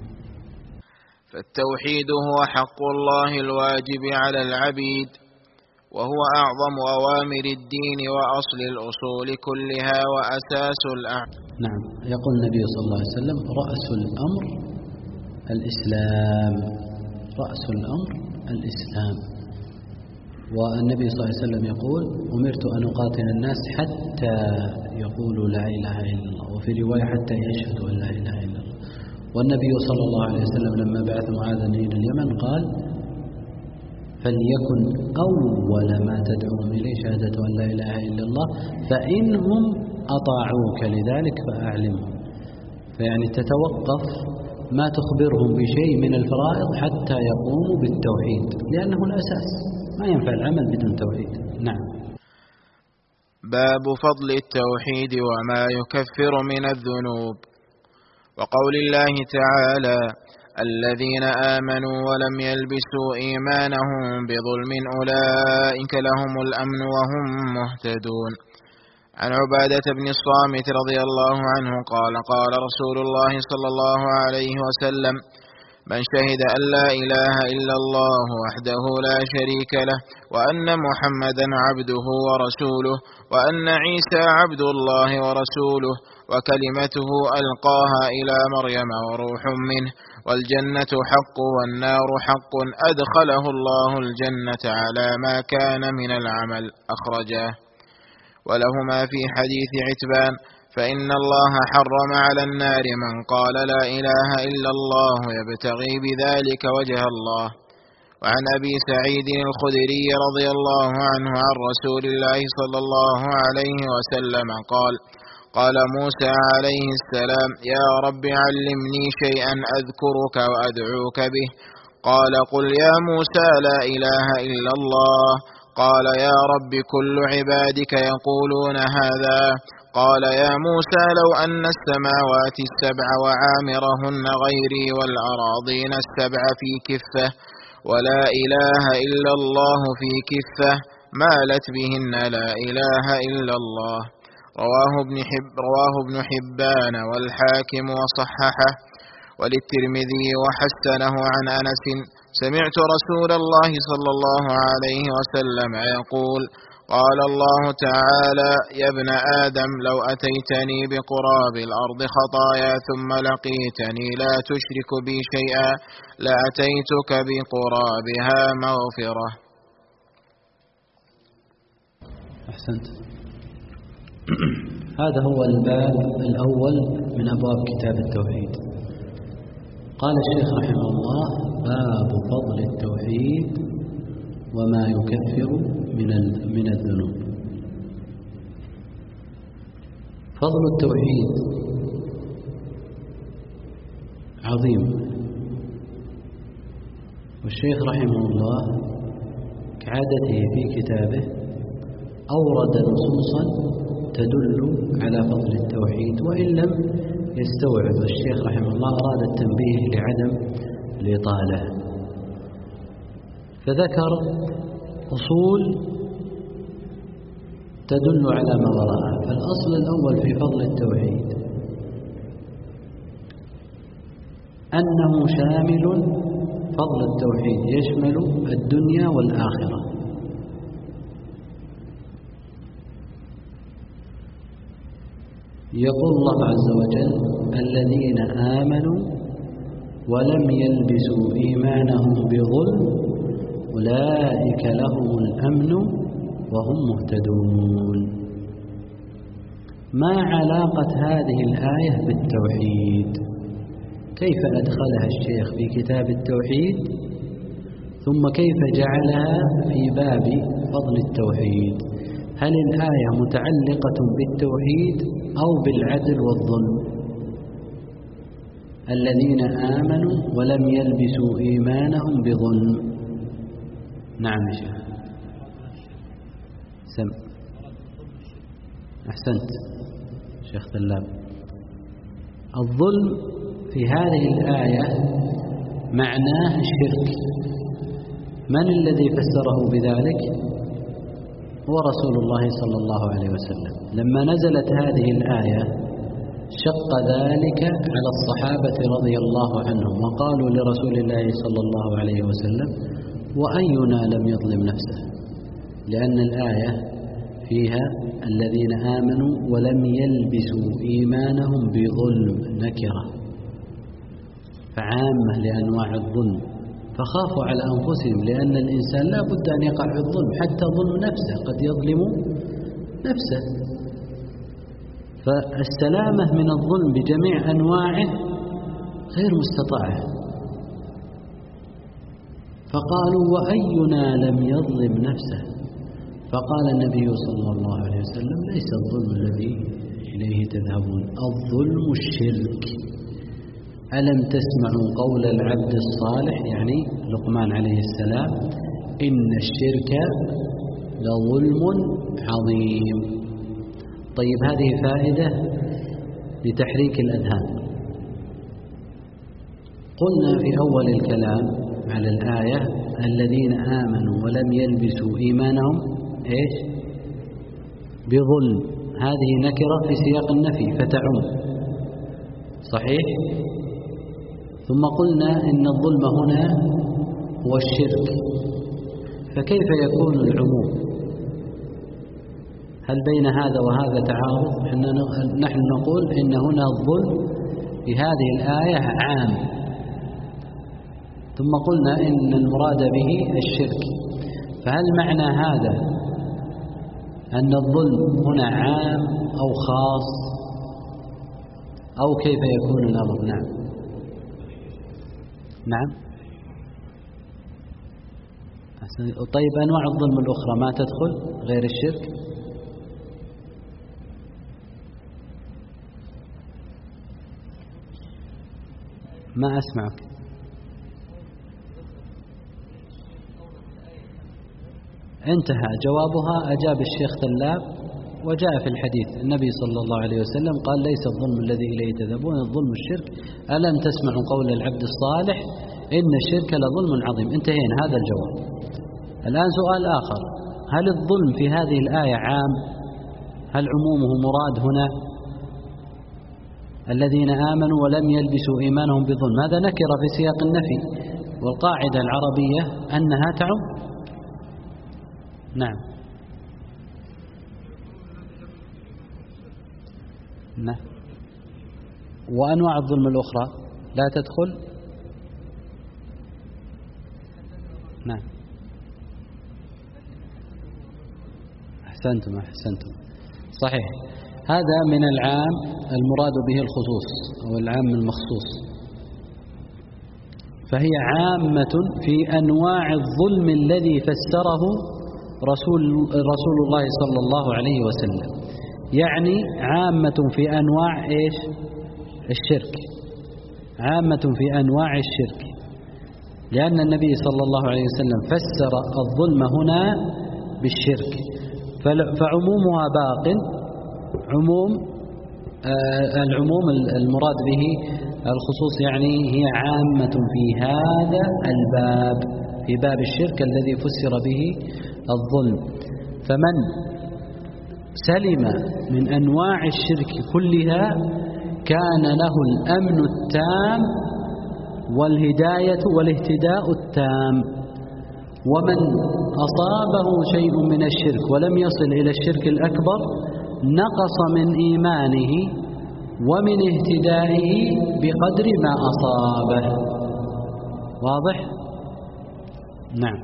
فالتوحيد هو حق الله الواجب على العبيد، وهو أعظم أوامر الدين وأصل الأصول كلها وأساس الأعمال. نعم. يقول النبي صلى الله عليه وسلم: رأس الأمر الإسلام. رأس الأمر الإسلام. والنبي صلى الله عليه وسلم يقول: أمرت أن أقاتل الناس حتى يقولوا لا إله إلا الله، وفي رواية حتى يشهدوا أن لا إله إلا الله. والنبي صلى الله عليه وسلم لما بعث معاذا إلى اليمن قال: فليكن أول ما تدعوهم إليه شهادة أن لا إله إلا الله، فإنهم أطاعوك لذلك فأعلمهم. فيعني تتوقف ما تخبرهم بشيء من الفرائض حتى يقوموا بالتوحيد، لأنه الأساس، ما ينفع العمل بدون توحيد. نعم. باب فضل التوحيد وما يكفر من الذنوب. وقول الله تعالى: الذين آمنوا ولم يلبسوا إيمانهم بظلم أولئك لهم الأمن وهم مهتدون. عن عبادة بن الصامت رضي الله عنه قال: قال رسول الله صلى الله عليه وسلم: من شهد أن لا إله إلا الله وحده لا شريك له، وأن محمدا عبده ورسوله، وأن عيسى عبد الله ورسوله، وكلمته ألقاها إلى مريم وروح منه، والجنة حق والنار حق، أدخله الله الجنة على ما كان من العمل. أخرجاه. ولهما في حديث عتبان: فإن الله حرم على النار من قال لا إله إلا الله يبتغي بذلك وجه الله. وعن أبي سعيد الخدري رضي الله عنه عن رسول الله صلى الله عليه وسلم قال: قال موسى عليه السلام: يا رب علمني شيئا أذكرك وأدعوك به. قال: قل يا موسى لا إله إلا الله. قال: يا رب كل عبادك يقولون هذا. قال: يا موسى لو أن السماوات السبع وعامرهن غيري والأراضين السبع في كفة ولا إله إلا الله في كفة مالت بهن لا إله إلا الله. رواه ابن حبان والحاكم وصححه، وللترمذي وحسنه عن أنس: سمعت رسول الله صلى الله عليه وسلم يقول: قال الله تعالى: يا ابن آدم لو أتيتني بقراب الأرض خطايا ثم لقيتني لا تشرك بي شيئا لأتيتك بقرابها مغفرة. أحسنت. هذا هو الباب الأول من أبواب كتاب التوحيد. قال الشيخ رحمه الله: باب فضل التوحيد وما يكفر من الذنوب. فضل التوحيد عظيم، والشيخ رحمه الله كعادته في كتابه أورد نصوصا تدل على فضل التوحيد، وإن لم يستوعب الشيخ رحمه الله أراد التنبيه لعدم الإطالة، فذكر أصول تدل على ما وراءها. فالأصل الأول في فضل التوحيد أنه شامل، فضل التوحيد يشمل الدنيا والآخرة. يقول الله عز وجل: الذين آمنوا ولم يلبسوا إيمانهم بظلم أولئك لهم الأمن وهم مهتدون. ما علاقة هذه الآية بالتوحيد؟ كيف أدخلها الشيخ في كتاب التوحيد ثم كيف جعلها في باب فضل التوحيد؟ هل الآية متعلقة بالتوحيد أو بالعدل والظلم؟ الذين آمنوا ولم يلبسوا إيمانهم بظلم. نعم يا شيخ. سم. أحسنت شيخ ثلاب. الظلم في هذه الآية معناه الشرك. من الذي فسره بذلك؟ هو رسول الله صلى الله عليه وسلم. لما نزلت هذه الآية شق ذلك على الصحابة رضي الله عنهم، وقالوا لرسول الله صلى الله عليه وسلم: وأينا لم يظلم نفسه؟ لأن الآية فيها الذين آمنوا ولم يلبسوا إيمانهم بظلم نكرة، فعامة لأنواع الظلم، فخافوا على أنفسهم، لأن الإنسان لا بد أن يقع في الظلم، حتى ظلم نفسه قد يظلم نفسه. فالسلامة من الظلم بجميع أنواعه غير مستطاعة. فقالوا: وأينا لم يظلم نفسه؟ فقال النبي صلى الله عليه وسلم: ليس الظلم الذي إليه تذهبون، الظلم الشرك. ألم تسمعوا قول العبد الصالح، يعني لقمان عليه السلام: إن الشرك لظلم عظيم. طيب، هذه فائدة لتحريك الأذهان. قلنا في أول الكلام على الآية: الذين آمنوا ولم يلبسوا إيمانهم إيش؟ بظلم. هذه نكرة في سياق النفي فتعم، صحيح؟ ثم قلنا إن الظلم هنا هو الشرك، فكيف يكون العموم؟ هل بين هذا وهذا تعارض؟ نحن نقول إن هنا الظلم في هذه الآية عام، ثم قلنا إن المراد به الشرك. فهل معنى هذا أن الظلم هنا عام أو خاص، أو كيف يكون الأمر؟ نعم. طيب أنواع الظلم الأخرى ما تدخل غير الشرك؟ ما أسمعك. انتهى جوابها، أجاب الشيخ ثلاب وجاء في الحديث النبي صلى الله عليه وسلم قال ليس الظلم الذي إليه تذهبون، الظلم الشرك. ألم تسمعوا قول العبد الصالح إن الشرك لظلم عظيم. انتهينا هذا الجواب. الآن سؤال آخر، هل الظلم في هذه الآية عام؟ هل عمومه مراد هنا؟ الذين آمنوا ولم يلبسوا إيمانهم بظلم، هذا نكرة في سياق النفي، والقاعدة العربية أنها تعم. نعم. نعم. وأنواع الظلم الأخرى لا تدخل. نعم. أحسنتم صحيح. هذا من العام المراد به الخصوص أو العام المخصوص، فهي عامة في أنواع الظلم الذي فسره رسول الله صلى الله عليه وسلم، يعني عامة في أنواع إيش؟ الشرك، عامة في أنواع الشرك، لأن النبي صلى الله عليه وسلم فسر الظلم هنا بالشرك، فعمومها باق. العموم المراد به الخصوص، يعني هي عامة في هذا الباب، في باب الشرك الذي فسر به الظلم. فمن سلم من أنواع الشرك كلها كان له الأمن التام والهداية والاهتداء التام، ومن أصابه شيء من الشرك ولم يصل إلى الشرك الأكبر نقص من إيمانه ومن اهتدائه بقدر ما أصابه. واضح؟ نعم.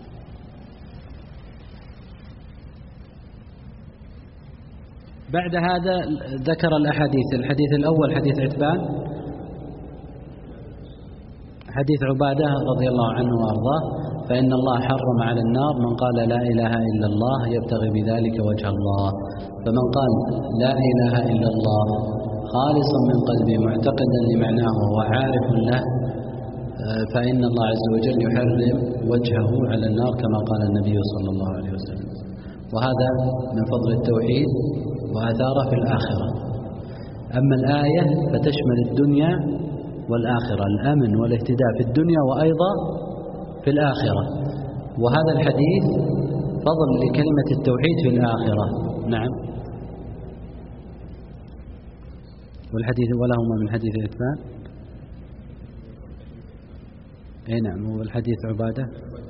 بعد هذا ذكر الحديث الأول حديث عتبان، حديث عبادة رضي الله عنه وأرضاه، فإن الله حرم على النار من قال لا إله إلا الله يبتغي بذلك وجه الله. فمن قال لا إله إلا الله خالصا من قلبه معتقدا لمعناه وهو عارف له، فإن الله عز وجل يحرم وجهه على النار كما قال النبي صلى الله عليه وسلم. وهذا من فضل التوحيد وآثاره في الآخرة. أما الآية فتشمل الدنيا والآخرة، الأمن والاهتداء في الدنيا وأيضا في الآخرة. وهذا الحديث فضل لكلمة التوحيد في الآخرة. نعم. والحديث ولهما من حديث عتبان. أي نعم. والحديث عبادة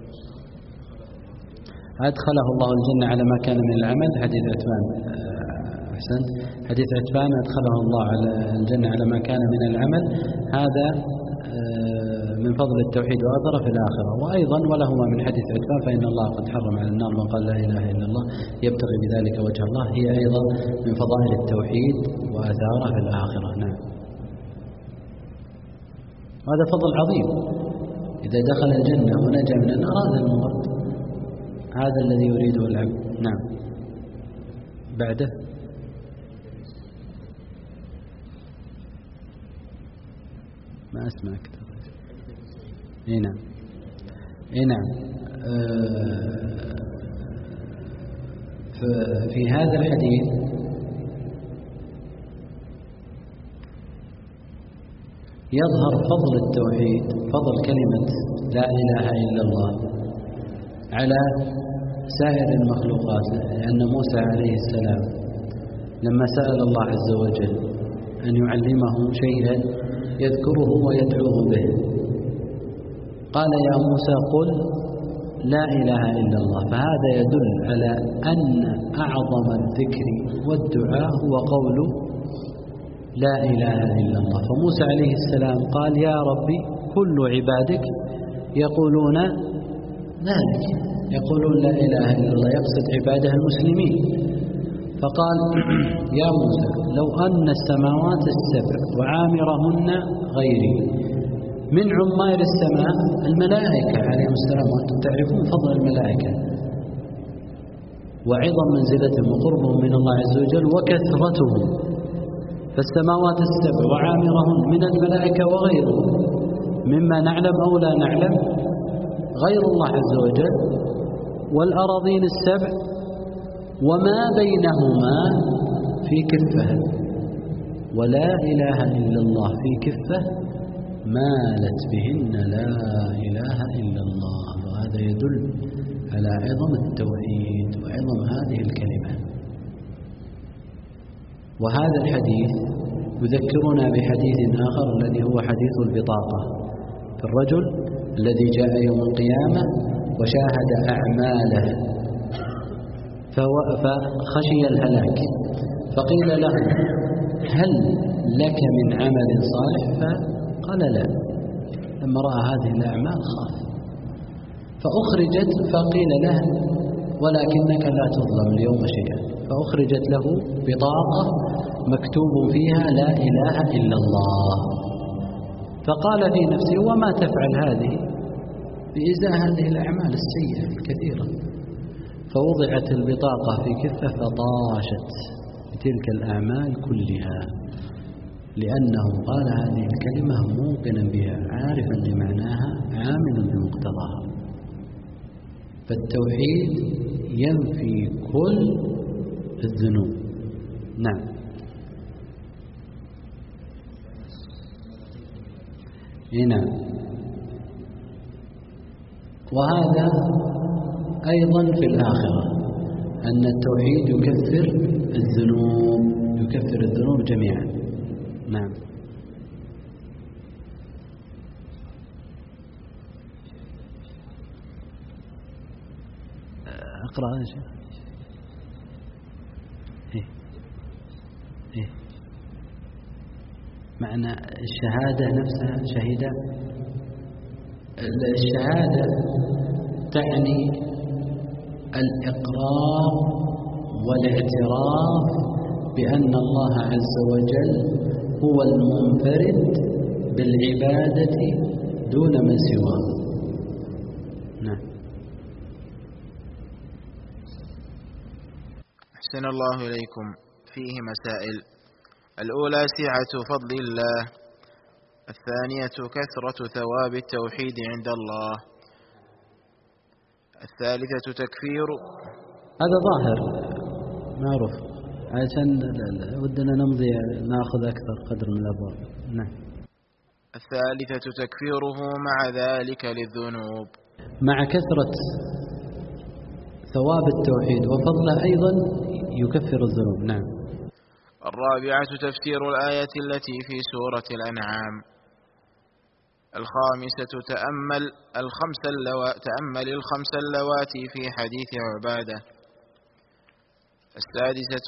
أدخله الله الجنة على ما كان من العمل، حديث عتبان. أحسن. حديث عتبان أدخله الله على الجنة على ما كان من العمل، هذا من فضل التوحيد وأثره في الآخرة. وأيضا ولهما من حديث عتبان فإن الله قد حرم على النار من قال لا إله إلا الله يبتغي بذلك وجه الله، هي أيضا من فضائل التوحيد وأثاره في الآخرة. نعم. هذا فضل عظيم، إذا دخل الجنة ونجا من النار هذا المراد، هذا الذي يريده العبد. نعم. بعده ما أسمعك. اي نعم. في هذا الحديث يظهر فضل التوحيد، فضل كلمة لا إله إلا الله على سائر المخلوقات، لأن موسى عليه السلام لما سأل الله عز وجل أن يعلمه شيئا يذكره ويدعوه به قال يا موسى قل لا إله إلا الله، فهذا يدل على أن أعظم الذكر والدعاء هو قول لا إله إلا الله. فموسى عليه السلام قال يا ربي كل عبادك يقولون ذلك، يقولون لا إله إلا الله، يقصد عباده المسلمين. فقال يا موسى لو أن السماوات السبع وعامرهن غيري من عمار السماء الملائكة عليهم السلام، وأنتم تعرفون فضل الملائكة وعظم منزلتهم وقربهم من الله عز وجل وكثرتهم، فالسماوات السبع وعامرهن من الملائكة وغيرهم مما نعلم أو لا نعلم غير الله عز وجل، والأراضين السبع وما بينهما في كفة، ولا إله إلا الله في كفة مالت بهن لا إله إلا الله. وهذا يدل على عظم التوحيد وعظم هذه الكلمة. وهذا الحديث يذكرنا بحديث آخر الذي هو حديث البطاقة في الرجل الذي جاء يوم القيامة وشاهد أعماله فخشي الهلاك، فقيل له هل لك من عمل صالح؟ فقال لا. لما رأى هذه الأعمال خاف، فأخرجت فقيل له ولكنك لا تظلم اليوم شيئا، فأخرجت له بطاقة مكتوب فيها لا إله إلا الله، فقال في نفسه وما تفعل هذه بإزاء هذه الأعمال السيئة الكثيرة، فوضعت البطاقة في كفة فطاشت بتلك الأعمال كلها، لأنه قال هذه الكلمة موقنا بها عارفا لمعناها عاملا بمقتضاها. فالتوحيد ينفي كل الذنوب. نعم. هنا وهذا أيضا في الآخرة أن التوحيد يكفر الذنوب جميعا. نعم. أقرأ يا شيخ. إيه معنى الشهادة نفسها شهيدة. الشهادة تعني الإقرار والاعتراف بأن الله عز وجل هو المنفرد بالعبادة دون من سواه. نعم. أحسن الله إليكم. فيه مسائل: الأولى سعة فضل الله، الثانية كثرة ثواب التوحيد عند الله، الثالثة تكفير. هذا ظاهر معروف عشان ودنا نمضي ناخذ أكثر قدر من الأبواب. نعم. الثالثة تكفيره مع ذلك للذنوب، مع كثرة ثواب التوحيد وفضله أيضا يكفر الذنوب. نعم. الرابعة تفسير الآية التي في سورة الأنعام. الخامسة تأمل الخمس اللواتي في حديث عبادة. السادسة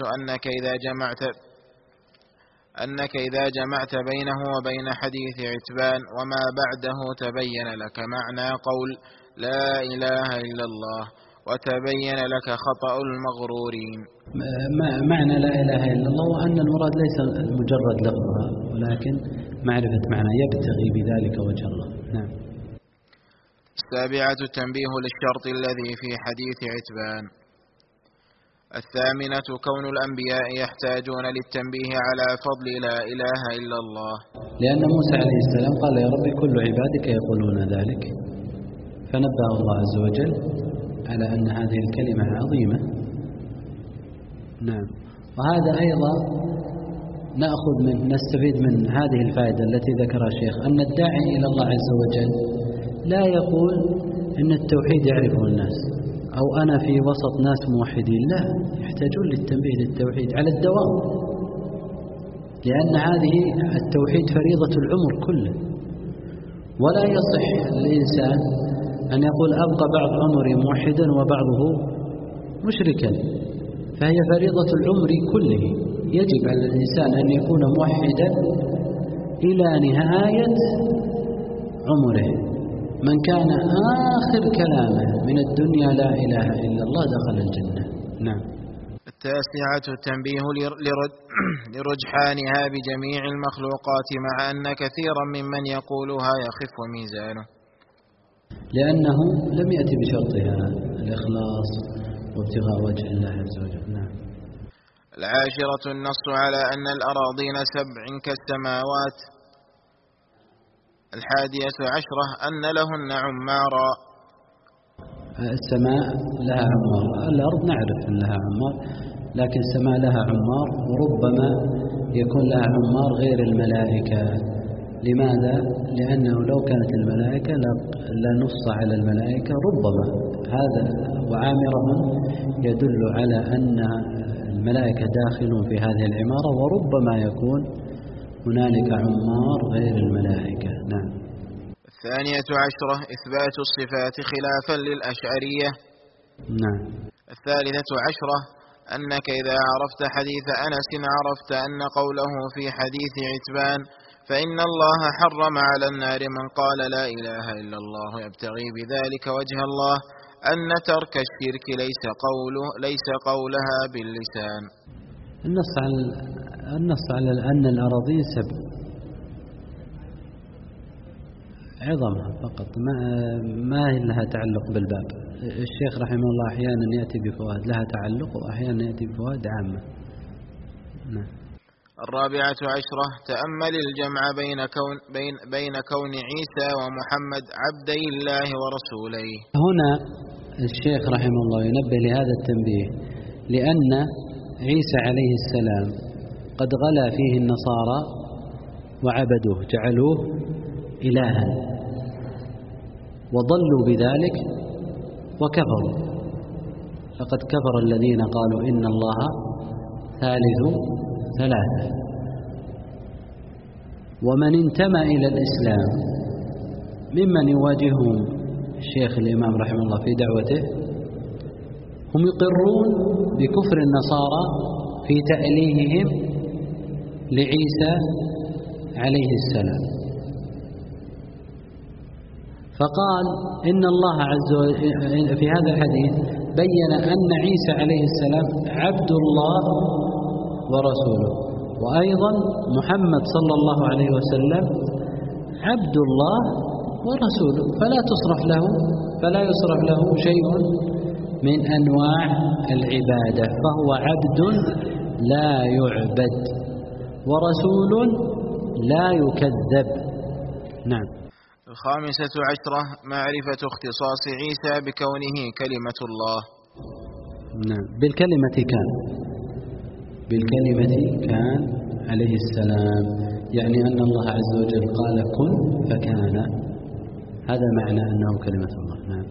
أنك إذا جمعت بينه وبين حديث عتبان وما بعده تبين لك معنى قول لا إله إلا الله، وتبين لك خطأ المغرورين. معنى لا إله إلا الله وأن المراد ليس مجرد لفظها ولكن معرفة معنى يبتغي بذلك وجه الله. نعم. السابعة التنبيه للشرط الذي في حديث عتبان. الثامنة كون الأنبياء يحتاجون للتنبيه على فضل لا إله إلا الله، لأن موسى عليه السلام قال يا رب كل عبادك يقولون ذلك، فنبه الله عز وجل على أن هذه الكلمة عظيمة. نعم. وهذا أيضا نستفيد من هذه الفائدة التي ذكرها الشيخ، أن الداعي إلى الله عز وجل لا يقول إن التوحيد يعرفه الناس أو أنا في وسط ناس موحدين، لا، يحتاجون للتنبيه للتوحيد على الدوام، لأن هذه التوحيد فريضة العمر كله، ولا يصح الإنسان أن يقول أبقى بعض عمري موحدا وبعضه مشركا، فهي فريضة العمر كله، يجب على الإنسان أن يكون موحدا إلى نهاية عمره. من كان آخر كلامه من الدنيا لا إله إلا الله دخل الجنة. نعم. 9 التنبيه لرجحانها بجميع المخلوقات مع أن كثيرا ممن يقولها يخف ميزانه، لأنه لم يأتي بشرطها الإخلاص وابتغاء وجه الله عز وجل. نعم. 10 النص على أن الأراضين 7 كالسماوات. 11 أن لهن عمارا. السماء لها عمار، الأرض نعرف أن لها عمار، لكن السماء لها عمار، وربما يكون لها عمار غير الملائكة. لماذا؟ لأنه لو كانت الملائكة لنص على الملائكة ربما، هذا وعامرهم يدل على أن الملائكة داخلون في هذه العمارة، وربما يكون هنالك عمار غير الملائكة. نعم. 12 إثبات الصفات خلافا للأشعرية. نعم. 13 أنك إذا عرفت حديث أنس عرفت أن قوله في حديث عتبان فإن الله حرم على النار من قال لا إله إلا الله يبتغي بذلك وجه الله أن ترك الشرك ليس قولها باللسان. النص على أن الأراضين 7 عظمها فقط، ما لها تعلق بالباب. الشيخ رحمه الله أحيانا يأتي بفوائد لها تعلق، وأحيانا يأتي بفوائد عامة. نعم. 14 تأمل الجمع بين كون عيسى ومحمد عبدي الله ورسوليه. هنا الشيخ رحمه الله ينبه لهذا التنبيه، لأن عيسى عليه السلام قد غلا فيه النصارى وعبدوه، جعلوه إلها وضلوا بذلك وكفروا. لقد كفر الذين قالوا إن الله ثالث 3. ومن انتمى إلى الإسلام ممن يواجههم الشيخ الإمام رحمه الله في دعوته هم يقرون بكفر النصارى في تأليههم لعيسى عليه السلام. فقال إن الله عز وجل في هذا الحديث بين أن عيسى عليه السلام عبد الله ورسوله، وأيضا محمد صلى الله عليه وسلم عبد الله ورسوله، فلا يصرف له شيء من أنواع العبادة، فهو عبد لا يعبد ورسول لا يكذب. نعم. 15 معرفة اختصاص عيسى بكونه كلمة الله. نعم. بالكلمة كان عليه السلام، يعني أن الله عز وجل قال كن فكان، هذا معنى أنه كلمة الله. نعم.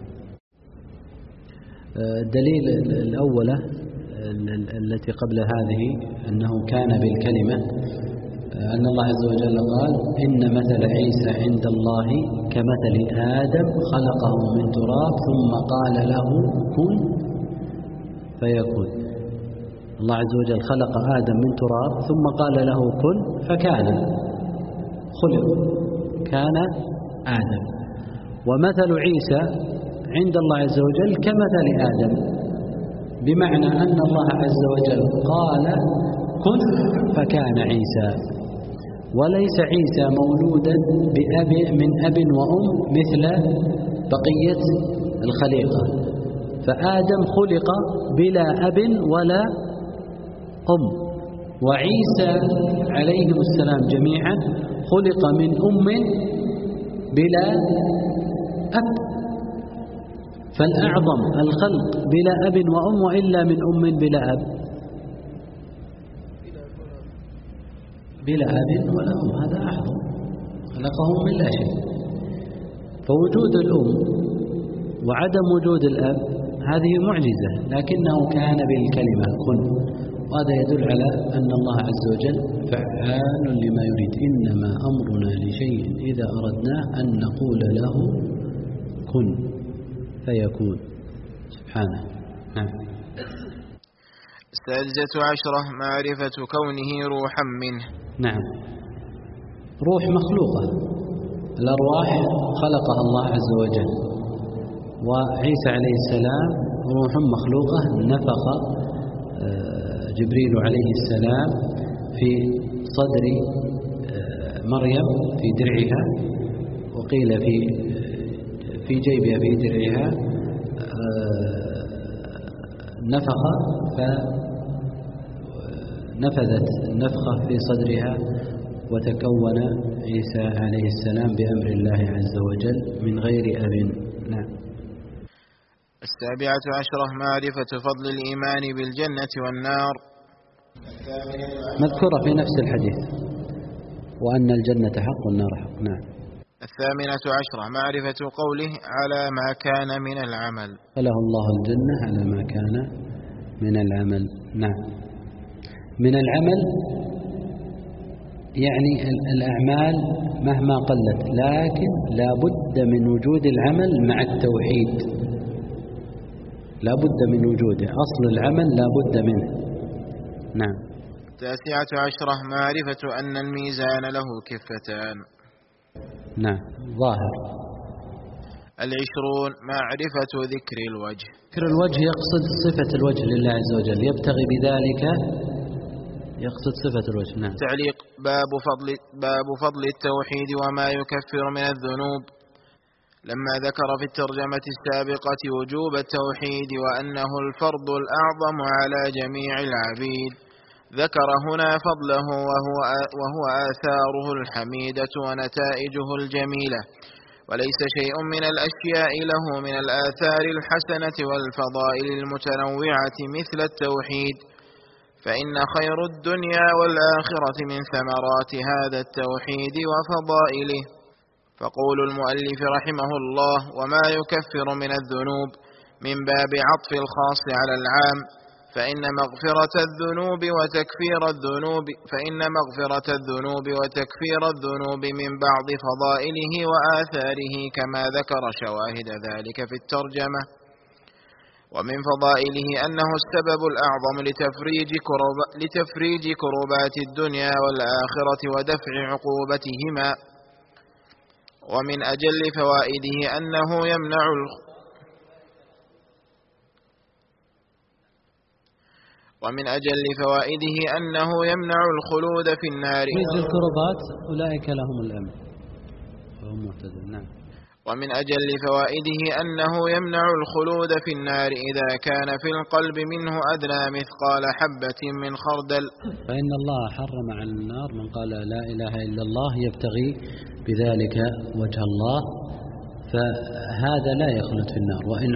الدليل الأولى التي قبل هذه أنه كان بالكلمة، أن الله عز وجل قال إن مثل عيسى عند الله كمثل آدم خلقه من تراب ثم قال له كن فيكون. الله عز وجل خلق آدم من تراب ثم قال له كن فكان، خلق، كان آدم. ومثل عيسى عند الله عز وجل كمثل آدم، بمعنى أن الله عز وجل قال كن فكان عيسى، وليس عيسى مولودا من أب وأم مثل بقية الخليقة، فآدم خلق بلا أب ولا أم، وعيسى عليه السلام جميعا خلق من أم بلا أب، فالأعظم الخلق بلا أب وأم وإلا من أم بلا أب، بلا أب ولا أم، هذا أعظم، خلقهم من لا شيء. فوجود الأم وعدم وجود الأب هذه معجزة، لكنه كان بالكلمة كن، وهذا يدل على أن الله عز وجل فعال لما يريد، إنما أمرنا لشيء إذا أردناه أن نقول له كن فيكون سبحانه. نعم. 16 معرفة كونه روحا منه. نعم. روح مخلوقة، الأرواح خلقها الله عز وجل، وعيسى عليه السلام روح مخلوقة نفخ جبريل عليه السلام في صدر مريم في درعها، وقيل في جيبها في درعها، نفخ فنفذت النفخة في صدرها وتكون عيسى عليه السلام بأمر الله عز وجل من غير أب. نعم. 17 معرفة فضل الإيمان بالجنة والنار، مذكورة في نفس الحديث، وأن الجنة حق والنار حق. نعم. 18 معرفة قوله على ما كان من العمل، فله الله الجنة على ما كان من العمل. نعم. من العمل يعني الأعمال مهما قلت، لكن لا بد من وجود العمل مع التوحيد، لا بد من وجوده، أصل العمل لا بد منه. نعم. 19 معرفة أن الميزان له كفتان. نعم. ظاهر. 20 معرفة ذكر الوجه. ذكر الوجه يقصد صفة الوجه لله عز وجل، يبتغي بذلك يقصد صفة الوجه. نعم. تعليق باب فضل التوحيد وما يكفر من الذنوب. لما ذكر في الترجمة السابقة وجوب التوحيد وأنه الفرض الأعظم على جميع العبيد، ذكر هنا فضله وهو آثاره الحميدة ونتائجه الجميلة، وليس شيء من الأشياء له من الآثار الحسنة والفضائل المتنوعة مثل التوحيد، فإن خير الدنيا والآخرة من ثمرات هذا التوحيد وفضائله. فقول المؤلف رحمه الله وما يكفر من الذنوب من باب عطف الخاص على العام، فإن مغفرة الذنوب وتكفير الذنوب من بعض فضائله وآثاره كما ذكر شواهد ذلك في الترجمة. ومن فضائله أنه السبب الأعظم لتفريج كربات الدنيا والآخرة ودفع عقوبتهما. ومن أجل فوائده أنه يمنع الخلود في النار. مثل الكربات أولئك لهم الأمن وهم مهتدون. نعم. ومن أجل فوائده أنه يمنع الخلود في النار إذا كان في القلب منه أدنى مثقال حبة من خردل. فإن الله حرم على النار من قال لا إله إلا الله يبتغي بذلك وجه الله، فهذا لا يخلد في النار، وإن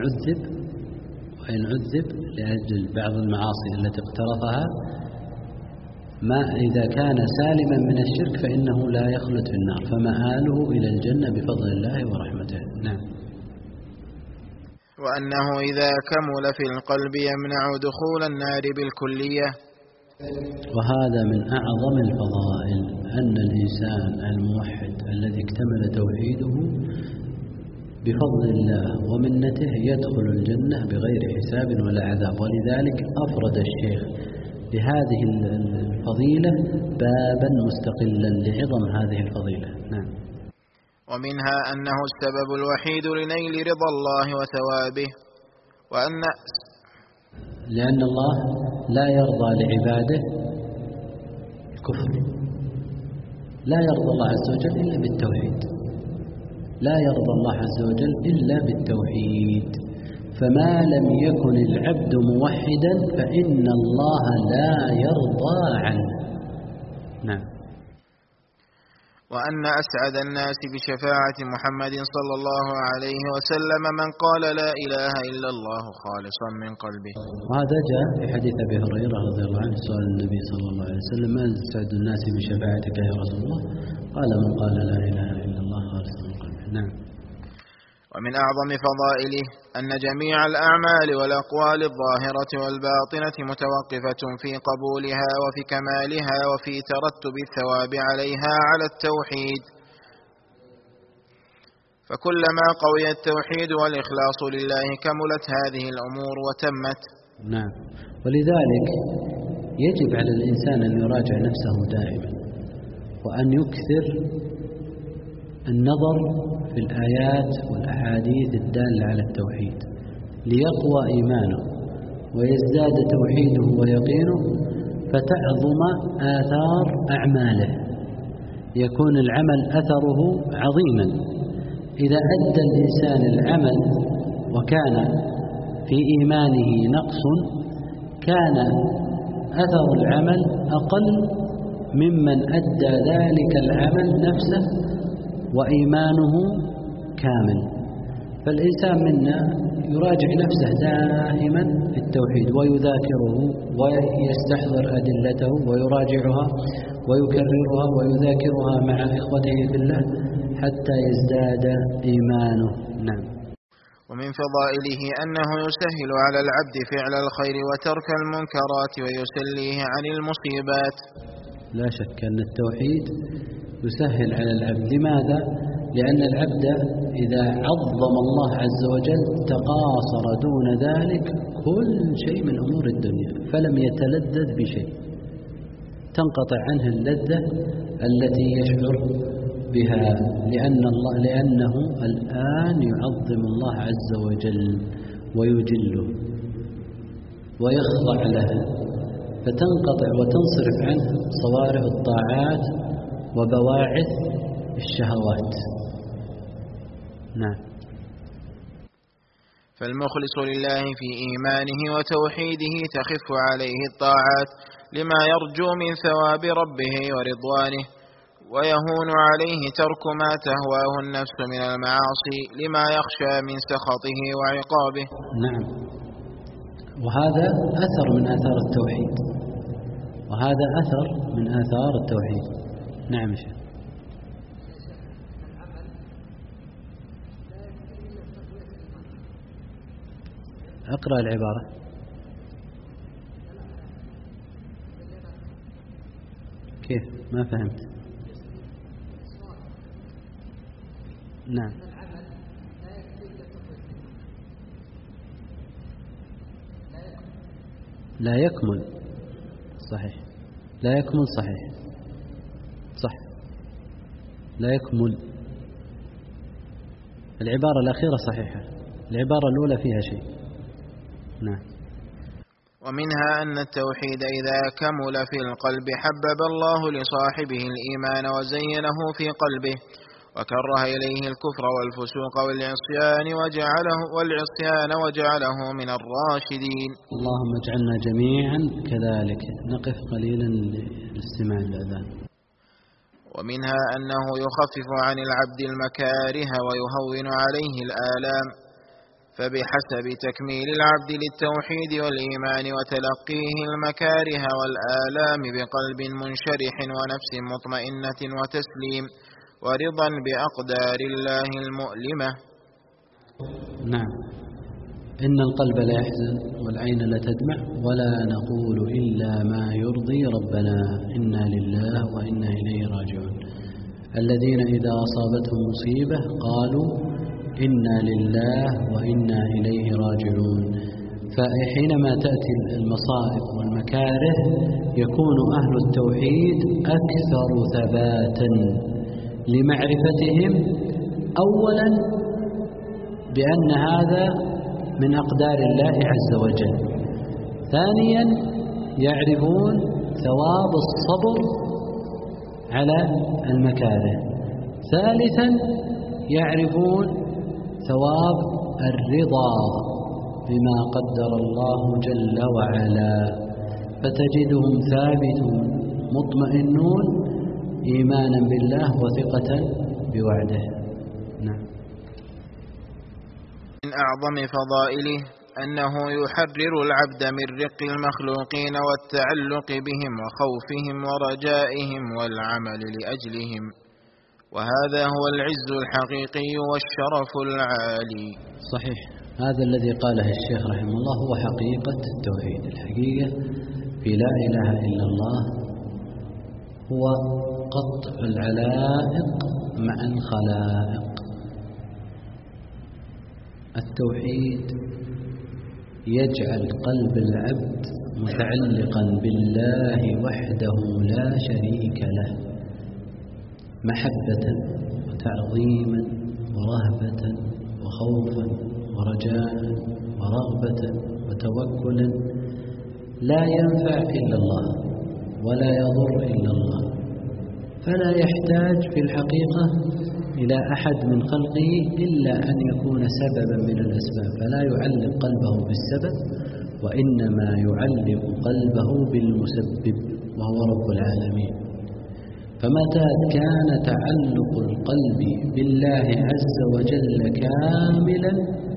عذب لأجل بعض المعاصي التي اقترفها، ما إذا كان سالما من الشرك فإنه لا يخلد في النار، فمآله إلى الجنة بفضل الله ورحمته. نعم. وأنه إذا كمل في القلب يمنع دخول النار بالكلية. وهذا من أعظم الفضائل، أن الإنسان الموحد الذي اكتمل توحيده بفضل الله ومنته يدخل الجنة بغير حساب ولا عذاب. ولذلك أفرد الشيخ لهذه الفضيلة بابا مستقلا لعظم هذه الفضيلة. نعم. ومنها أنه السبب الوحيد لنيل رضا الله وثوابه، لأن الله لا يرضى لعباده الكفر، لا يرضى الله عز وجل إلا بالتوحيد، لا يرضى الله عز وجل إلا بالتوحيد. فما لم يكن العبد موحدا فإن الله لا يرضى عنه. نعم. وأن أسعد الناس بشفاعة محمد صلى الله عليه وسلم من قال لا إله إلا الله خالصا من قلبه. وهذا جاء في حديث أبي هريرة رضي الله عنه سؤال النبي صلى الله عليه وسلم من أسعد الناس بشفاعتك يا رسول الله؟ قال من قال لا إله إلا الله خالصا من قلبه. نعم. ومن أعظم فضائله أن جميع الأعمال والأقوال الظاهرة والباطنة متوقفة في قبولها وفي كمالها وفي ترتب الثواب عليها على التوحيد، فكلما قوي التوحيد والإخلاص لله كملت هذه الأمور وتمت. نعم. ولذلك يجب على الإنسان أن يراجع نفسه دائما، وأن يكثر النظر في الآيات والأحاديث الدالة على التوحيد ليقوى إيمانه ويزداد توحيده ويقينه، فتعظم آثار أعماله، يكون العمل أثره عظيما. إذا أدى الإنسان العمل وكان في إيمانه نقص كان أثر العمل أقل ممن أدى ذلك العمل نفسه وإيمانه كامل. فالإنسان منا يراجع نفسه دائما في التوحيد ويذاكره ويستحضر أدلته ويراجعها ويكررها ويذاكرها مع إخوته في الله حتى يزداد إيمانه. نعم. ومن فضائله أنه يسهل على العبد فعل الخير وترك المنكرات ويسليه عن المصيبات. لا شك أن التوحيد يسهل على العبد. لماذا؟ لأن العبد إذا عظم الله عز وجل تقاصر دون ذلك كل شيء من أمور الدنيا فلم يتلذذ بشيء، تنقطع عنه اللذة التي يشعر بها لأنه الآن يعظم الله عز وجل ويجله ويخضع له، فتنقطع وتنصرف عنه صوارف الطاعات وبواعث الشهوات. نعم. فالمخلص لله في إيمانه وتوحيده تخف عليه الطاعات لما يرجو من ثواب ربه ورضوانه، ويهون عليه ترك ما تهواه النفس من المعاصي لما يخشى من سخطه وعقابه. نعم. وهذا أثر من آثار التوحيد، وهذا أثر من آثار التوحيد. نعم شيخ. أقرأ العبارة. كيف؟ ما فهمت. نعم. لا يكمل. صحيح. لا يكمل. صحيح. صح. لا يكمل. العبارة الأخيرة صحيحة، العبارة الأولى فيها شيء. نعم. ومنها أن التوحيد إذا كمل في القلب حبب الله لصاحبه الإيمان وزينه في قلبه، وكره إليه الكفر والفسوق والعصيان وجعله من الراشدين. اللهم اجعلنا جميعا كذلك. نقف قليلا لاستماع الأذان. ومنها أنه يخفف عن العبد المكاره ويهون عليه الآلام، فبحسب تكميل العبد للتوحيد والإيمان وتلقيه المكاره والآلام بقلب منشرح ونفس مطمئنة وتسليم ورضا بأقدار الله المؤلمة. نعم. إن القلب لا يحزن والعين لا تدمع ولا نقول إلا ما يرضي ربنا إنا لله وإنا إليه راجعون. الذين إذا أصابتهم مصيبة قالوا إنا لله وإنا إليه راجعون. فحينما تأتي المصائب والمكاره يكون أهل التوحيد أكثر ثباتا لمعرفتهم أولا بأن هذا من أقدار الله عز وجل، ثانيا يعرفون ثواب الصبر على المكاره، ثالثا يعرفون ثواب الرضا بما قدر الله جل وعلا، فتجدهم ثابتون مطمئنون إيمانا بالله وثقة بوعده. نعم. من أعظم فضائله أنه يحرر العبد من رق المخلوقين والتعلق بهم وخوفهم ورجائهم والعمل لأجلهم، وهذا هو العز الحقيقي والشرف العالي. صحيح. هذا الذي قاله الشيخ رحمه الله هو حقيقة التوحيد. الحقيقة في لا إله إلا الله هو قطع العلائق مع الخلائق. التوحيد يجعل قلب العبد متعلقا بالله وحده لا شريك له، محبة وتعظيما ورهبة وخوفا ورجاء ورغبة وتوكلا. لا ينفع إلا الله، ولا يضر إلا الله، فلا يحتاج في الحقيقة إلى أحد من خلقه إلا أن يكون سببا من الأسباب، فلا يعلق قلبه بالسبب وإنما يعلق قلبه بالمسبب وهو رب العالمين. فمتى كان تعلق القلب بالله عز وجل كاملا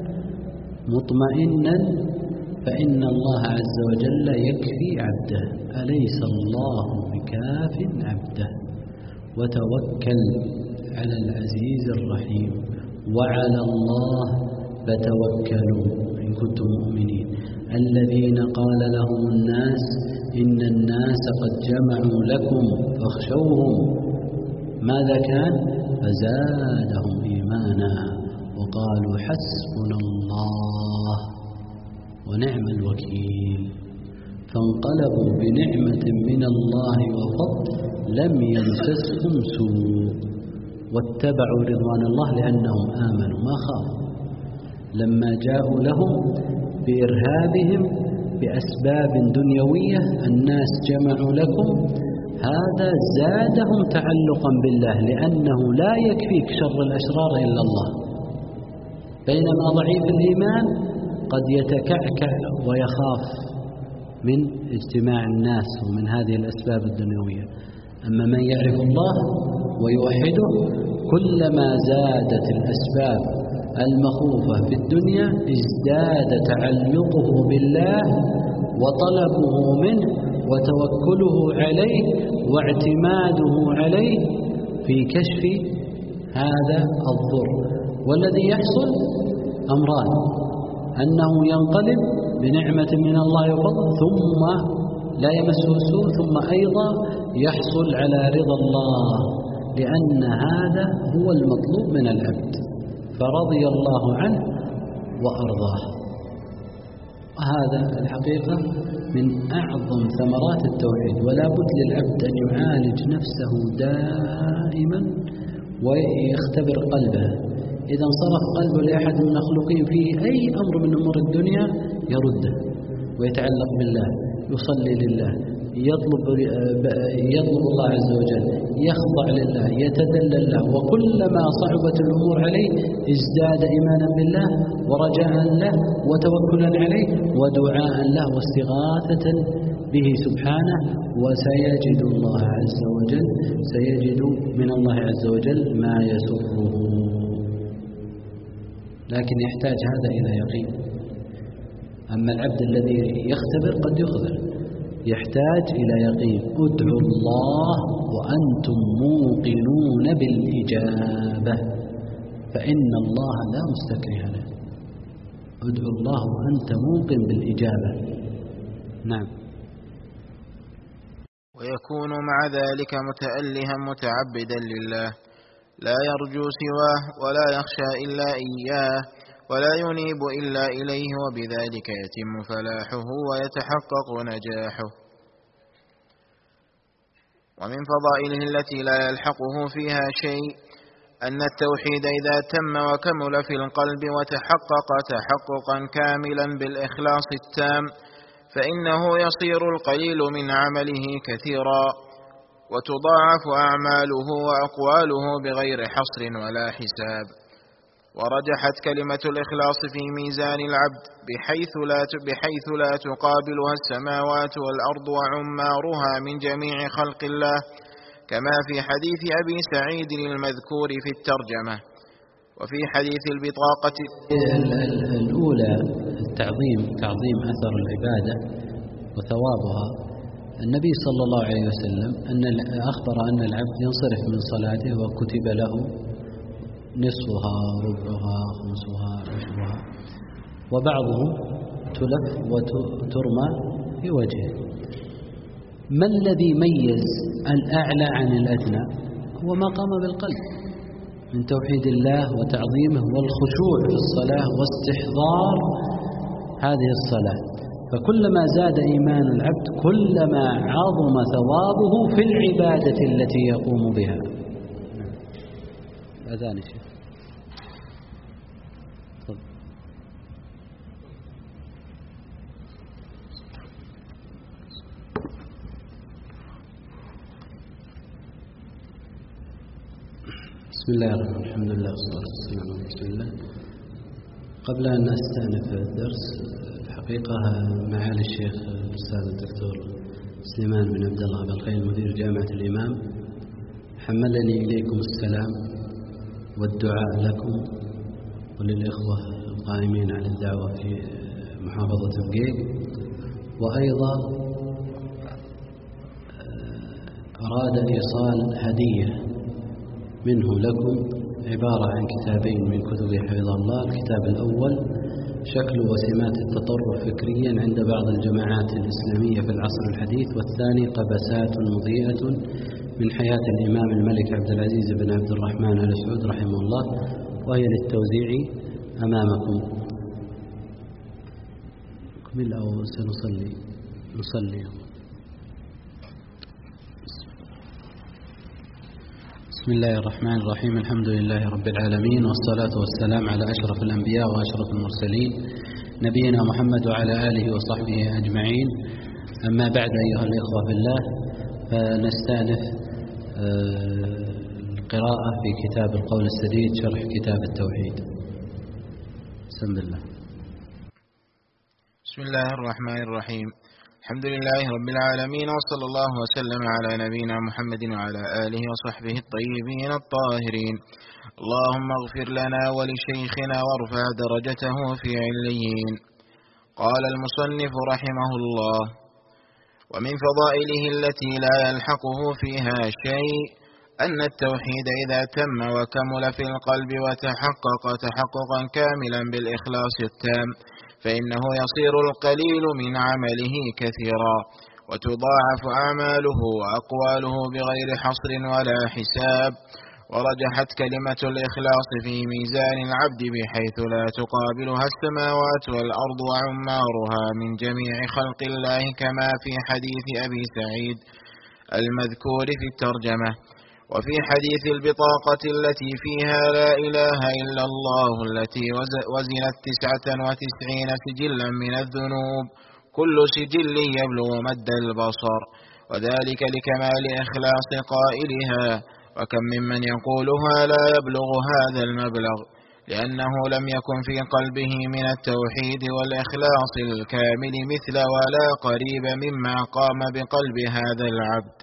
مطمئنا فإن الله عز وجل يكفي عبده. أليس الله بكاف عبده؟ وتوكل على العزيز الرحيم وعلى الله فتوكلوا إن كنتم مؤمنين. الذين قال لهم الناس إن الناس قد جمعوا لكم فاخشوهم، ماذا كان؟ فزادهم إيمانا وقالوا حسبنا الله ونعم الوكيل، فانقلبوا بنعمة من الله وفضل لم يمسسهم سوء واتبعوا رضوان الله لأنهم آمنوا ما خافوا. لما جاءوا لهم بإرهابهم بأسباب دنيوية، الناس جمعوا لكم، هذا زادهم تعلقا بالله، لأنه لا يكفيك شر الأشرار إلا الله. بينما ضعيف الإيمان قد يتكعكع ويخاف من اجتماع الناس ومن هذه الأسباب الدنيوية. أما من يعرف الله ويوحده كلما زادت الأسباب المخوفة في الدنيا ازداد تعلقه بالله وطلبه منه وتوكله عليه واعتماده عليه في كشف هذا الضر. والذي يحصل أمران: أنه ينقلب بنعمة من الله وفضل ثم لا يمسه سوء، ثم أيضا يحصل على رضا الله، لأن هذا هو المطلوب من العبد، فرضي الله عنه وأرضاه. وهذا الحقيقة من أعظم ثمرات التوحيد. ولا بد للعبد أن يعالج نفسه دائما ويختبر قلبه. إذا انصرف قلبه لأحد من المخلوقين فيه أي أمر من أمور الدنيا يرده ويتعلق بالله، يصلي لله، يطلب الله عز وجل، يخضع لله، يتذلل له، وكلما صعبت الأمور عليه ازداد إيمانا بالله ورجاء له وتوكلا عليه ودعاء له واستغاثة به سبحانه. وسيجد الله عز وجل، سيجد من الله عز وجل ما يسره. لكن يحتاج هذا إلى يقين. أما العبد الذي يختبر قد يخبر، يحتاج إلى يقين. ادعوا الله وأنتم موقنون بالإجابة فإن الله لا مستكره له. ادعوا الله وأنت موقن بالإجابة. نعم. ويكون مع ذلك متألها متعبدا لله، لا يرجو سواه ولا يخشى إلا إياه ولا ينيب إلا إليه، وبذلك يتم فلاحه ويتحقق نجاحه. ومن فضائله التي لا يلحقه فيها شيء أن التوحيد إذا تم وكمل في القلب وتحقق تحققا كاملا بالإخلاص التام فإنه يصير القليل من عمله كثيرا، وتضاعف أعماله وأقواله بغير حصر ولا حساب. ورجحت كلمة الإخلاص في ميزان العبد بحيث لا تقابلها السماوات والأرض وعمارها من جميع خلق الله، كما في حديث أبي سعيد المذكور في الترجمة. وفي حديث البطاقة الأولى تعظيم أثر العبادة وثوابها. النبي صلى الله عليه وسلم أخبر أن العبد ينصرف من صلاته وكتب له نصفها ربعها خمسها عشرها، وبعضهم تلف وترمى في وجهه. ما الذي ميز الأعلى عن الأدنى؟ هو ما قام بالقلب من توحيد الله وتعظيمه والخشوع في الصلاة واستحضار هذه الصلاة. فكلما زاد إيمان العبد كلما عظم ثوابه في العبادة التي يقوم بها. أذان الشيخ. بسم الله الرحمن الرحيم. الحمد لله والصلاة والسلام على رسول الله. قبل أن أستأنف الدرس، الحقيقة معالي الشيخ الأستاذ الدكتور سليمان بن عبد الله بالخير مدير جامعة الإمام حملني إليكم السلام والدعاء لكم وللإخوة القائمين على الدعوة في محافظة بقيق، وأيضا أراد إيصال هدية منه لكم عبارة عن كتابين من كتبه حفظه الله. الكتاب الأول شكل وسمات التطرف فكريا عند بعض الجماعات الإسلامية في العصر الحديث، والثاني قبسات مضيئة من حياة الإمام الملك عبد العزيز بن عبد الرحمن آل سعود رحمه الله، وهي للتوزيع أمامكم. كمل أو سنصلي بسم الله الرحمن الرحيم. الحمد لله رب العالمين، والصلاة والسلام على أشرف الأنبياء وأشرف المرسلين نبينا محمد وعلى آله وصحبه أجمعين. أما بعد، أيها الإخوة في الله، فنستأنف القراءة في كتاب القول السديد شرح كتاب التوحيد. بسم الله. بسم الله الرحمن الرحيم. الحمد لله رب العالمين، وصلى الله وسلم على نبينا محمد وعلى آله وصحبه الطيبين الطاهرين. اللهم اغفر لنا ولشيخنا وارفع درجته في عليين. قال المصنف رحمه الله: ومن فضائله التي لا يلحقه فيها شيء أن التوحيد إذا تم وكمل في القلب وتحقق تحققا كاملا بالإخلاص التام، فإنه يصير القليل من عمله كثيرا، وتضاعف أعماله وأقواله بغير حصر ولا حساب. ورجحت كلمة الإخلاص في ميزان العبد بحيث لا تقابلها السماوات والأرض وعمارها من جميع خلق الله، كما في حديث أبي سعيد المذكور في الترجمة. وفي حديث البطاقة التي فيها لا إله إلا الله التي وزنت 99 سجلا من الذنوب، كل سجل يبلغ مد البصر، وذلك لكمال إخلاص قائلها. وكم ممن يقولها لا يبلغ هذا المبلغ، لأنه لم يكن في قلبه من التوحيد والإخلاص الكامل مثل ولا قريب مما قام بقلب هذا العبد.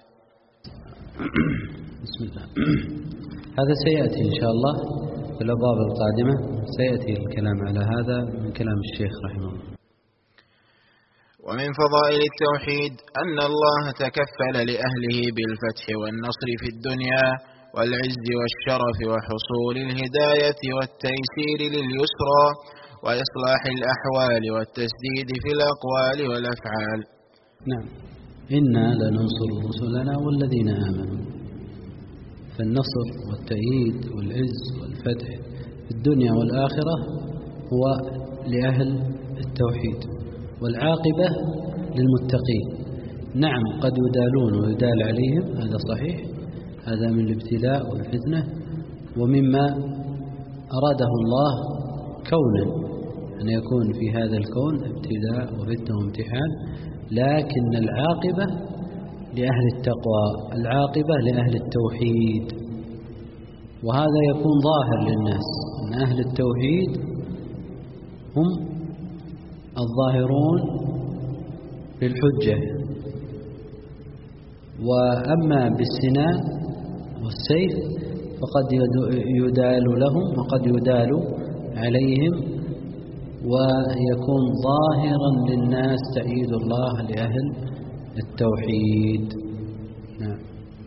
بسم الله. هذا سيأتي إن شاء الله في الأبواب القادمة، سيأتي الكلام على هذا من كلام الشيخ رحمه الله. ومن فضائل التوحيد أن الله تكفل لأهله بالفتح والنصر في الدنيا والعز والشرف وحصول الهداية والتيسير لليسرى وإصلاح الأحوال والتسديد في الأقوال والأفعال. نعم، إنا لننصر رسلنا والذين آمنوا. فالنصر والتأييد والعز والفتح في الدنيا والآخرة هو لأهل التوحيد، والعاقبة للمتقين. نعم، قد يدالون ويدال عليهم، هذا صحيح، هذا من الابتلاء والفتنة ومما أراده الله كونا أن يكون في هذا الكون ابتلاء وفتنة وامتحان، لكن العاقبة لأهل التقوى، العاقبة لأهل التوحيد. وهذا يكون ظاهر للناس أن أهل التوحيد هم الظاهرون بالحجة، وأما بالسنان والسيف فقد يدال لهم وقد يدال عليهم، ويكون ظاهرا للناس تأييد الله لأهل التوحيد. نعم.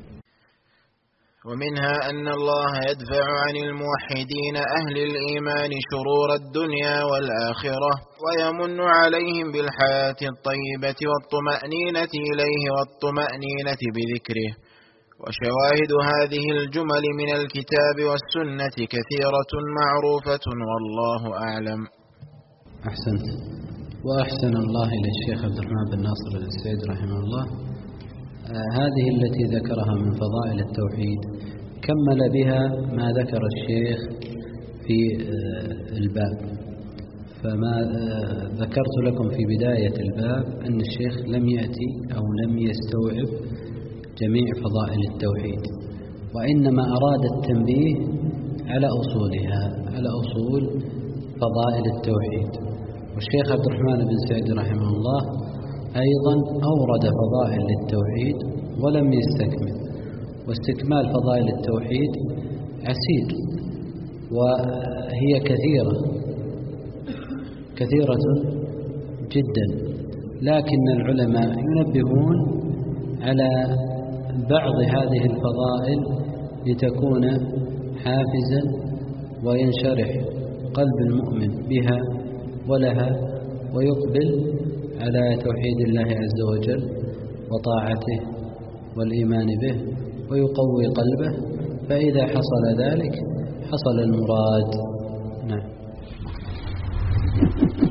ومنها أن الله يدفع عن الموحدين أهل الإيمان شرور الدنيا والآخرة، ويمن عليهم بالحياة الطيبة والطمأنينة إليه والطمأنينة بذكره. وشواهد هذه الجمل من الكتاب والسنة كثيرة معروفة، والله أعلم. أحسنت. وأحسن الله إلى الشيخ عبد الرحمن بن ناصر السعيد رحمه الله هذه التي ذكرها من فضائل التوحيد، كمل بها ما ذكر الشيخ في الباب. فما ذكرت لكم في بداية الباب أن الشيخ لم يأتي أو لم يستوعب جميع فضائل التوحيد، وإنما أراد التنبيه على أصولها، على أصول فضائل التوحيد. والشيخ عبد الرحمن بن سعدي رحمه الله أيضا أورد فضائل للتوحيد ولم يستكمل، واستكمال فضائل التوحيد عسير، وهي كثيرة جدا، لكن العلماء ينبهون على بعض هذه الفضائل لتكون حافزا وينشرح قلب المؤمن بها ولها، ويقبل على توحيد الله عز وجل وطاعته والإيمان به ويقوي قلبه، فإذا حصل ذلك حصل المراد. نعم.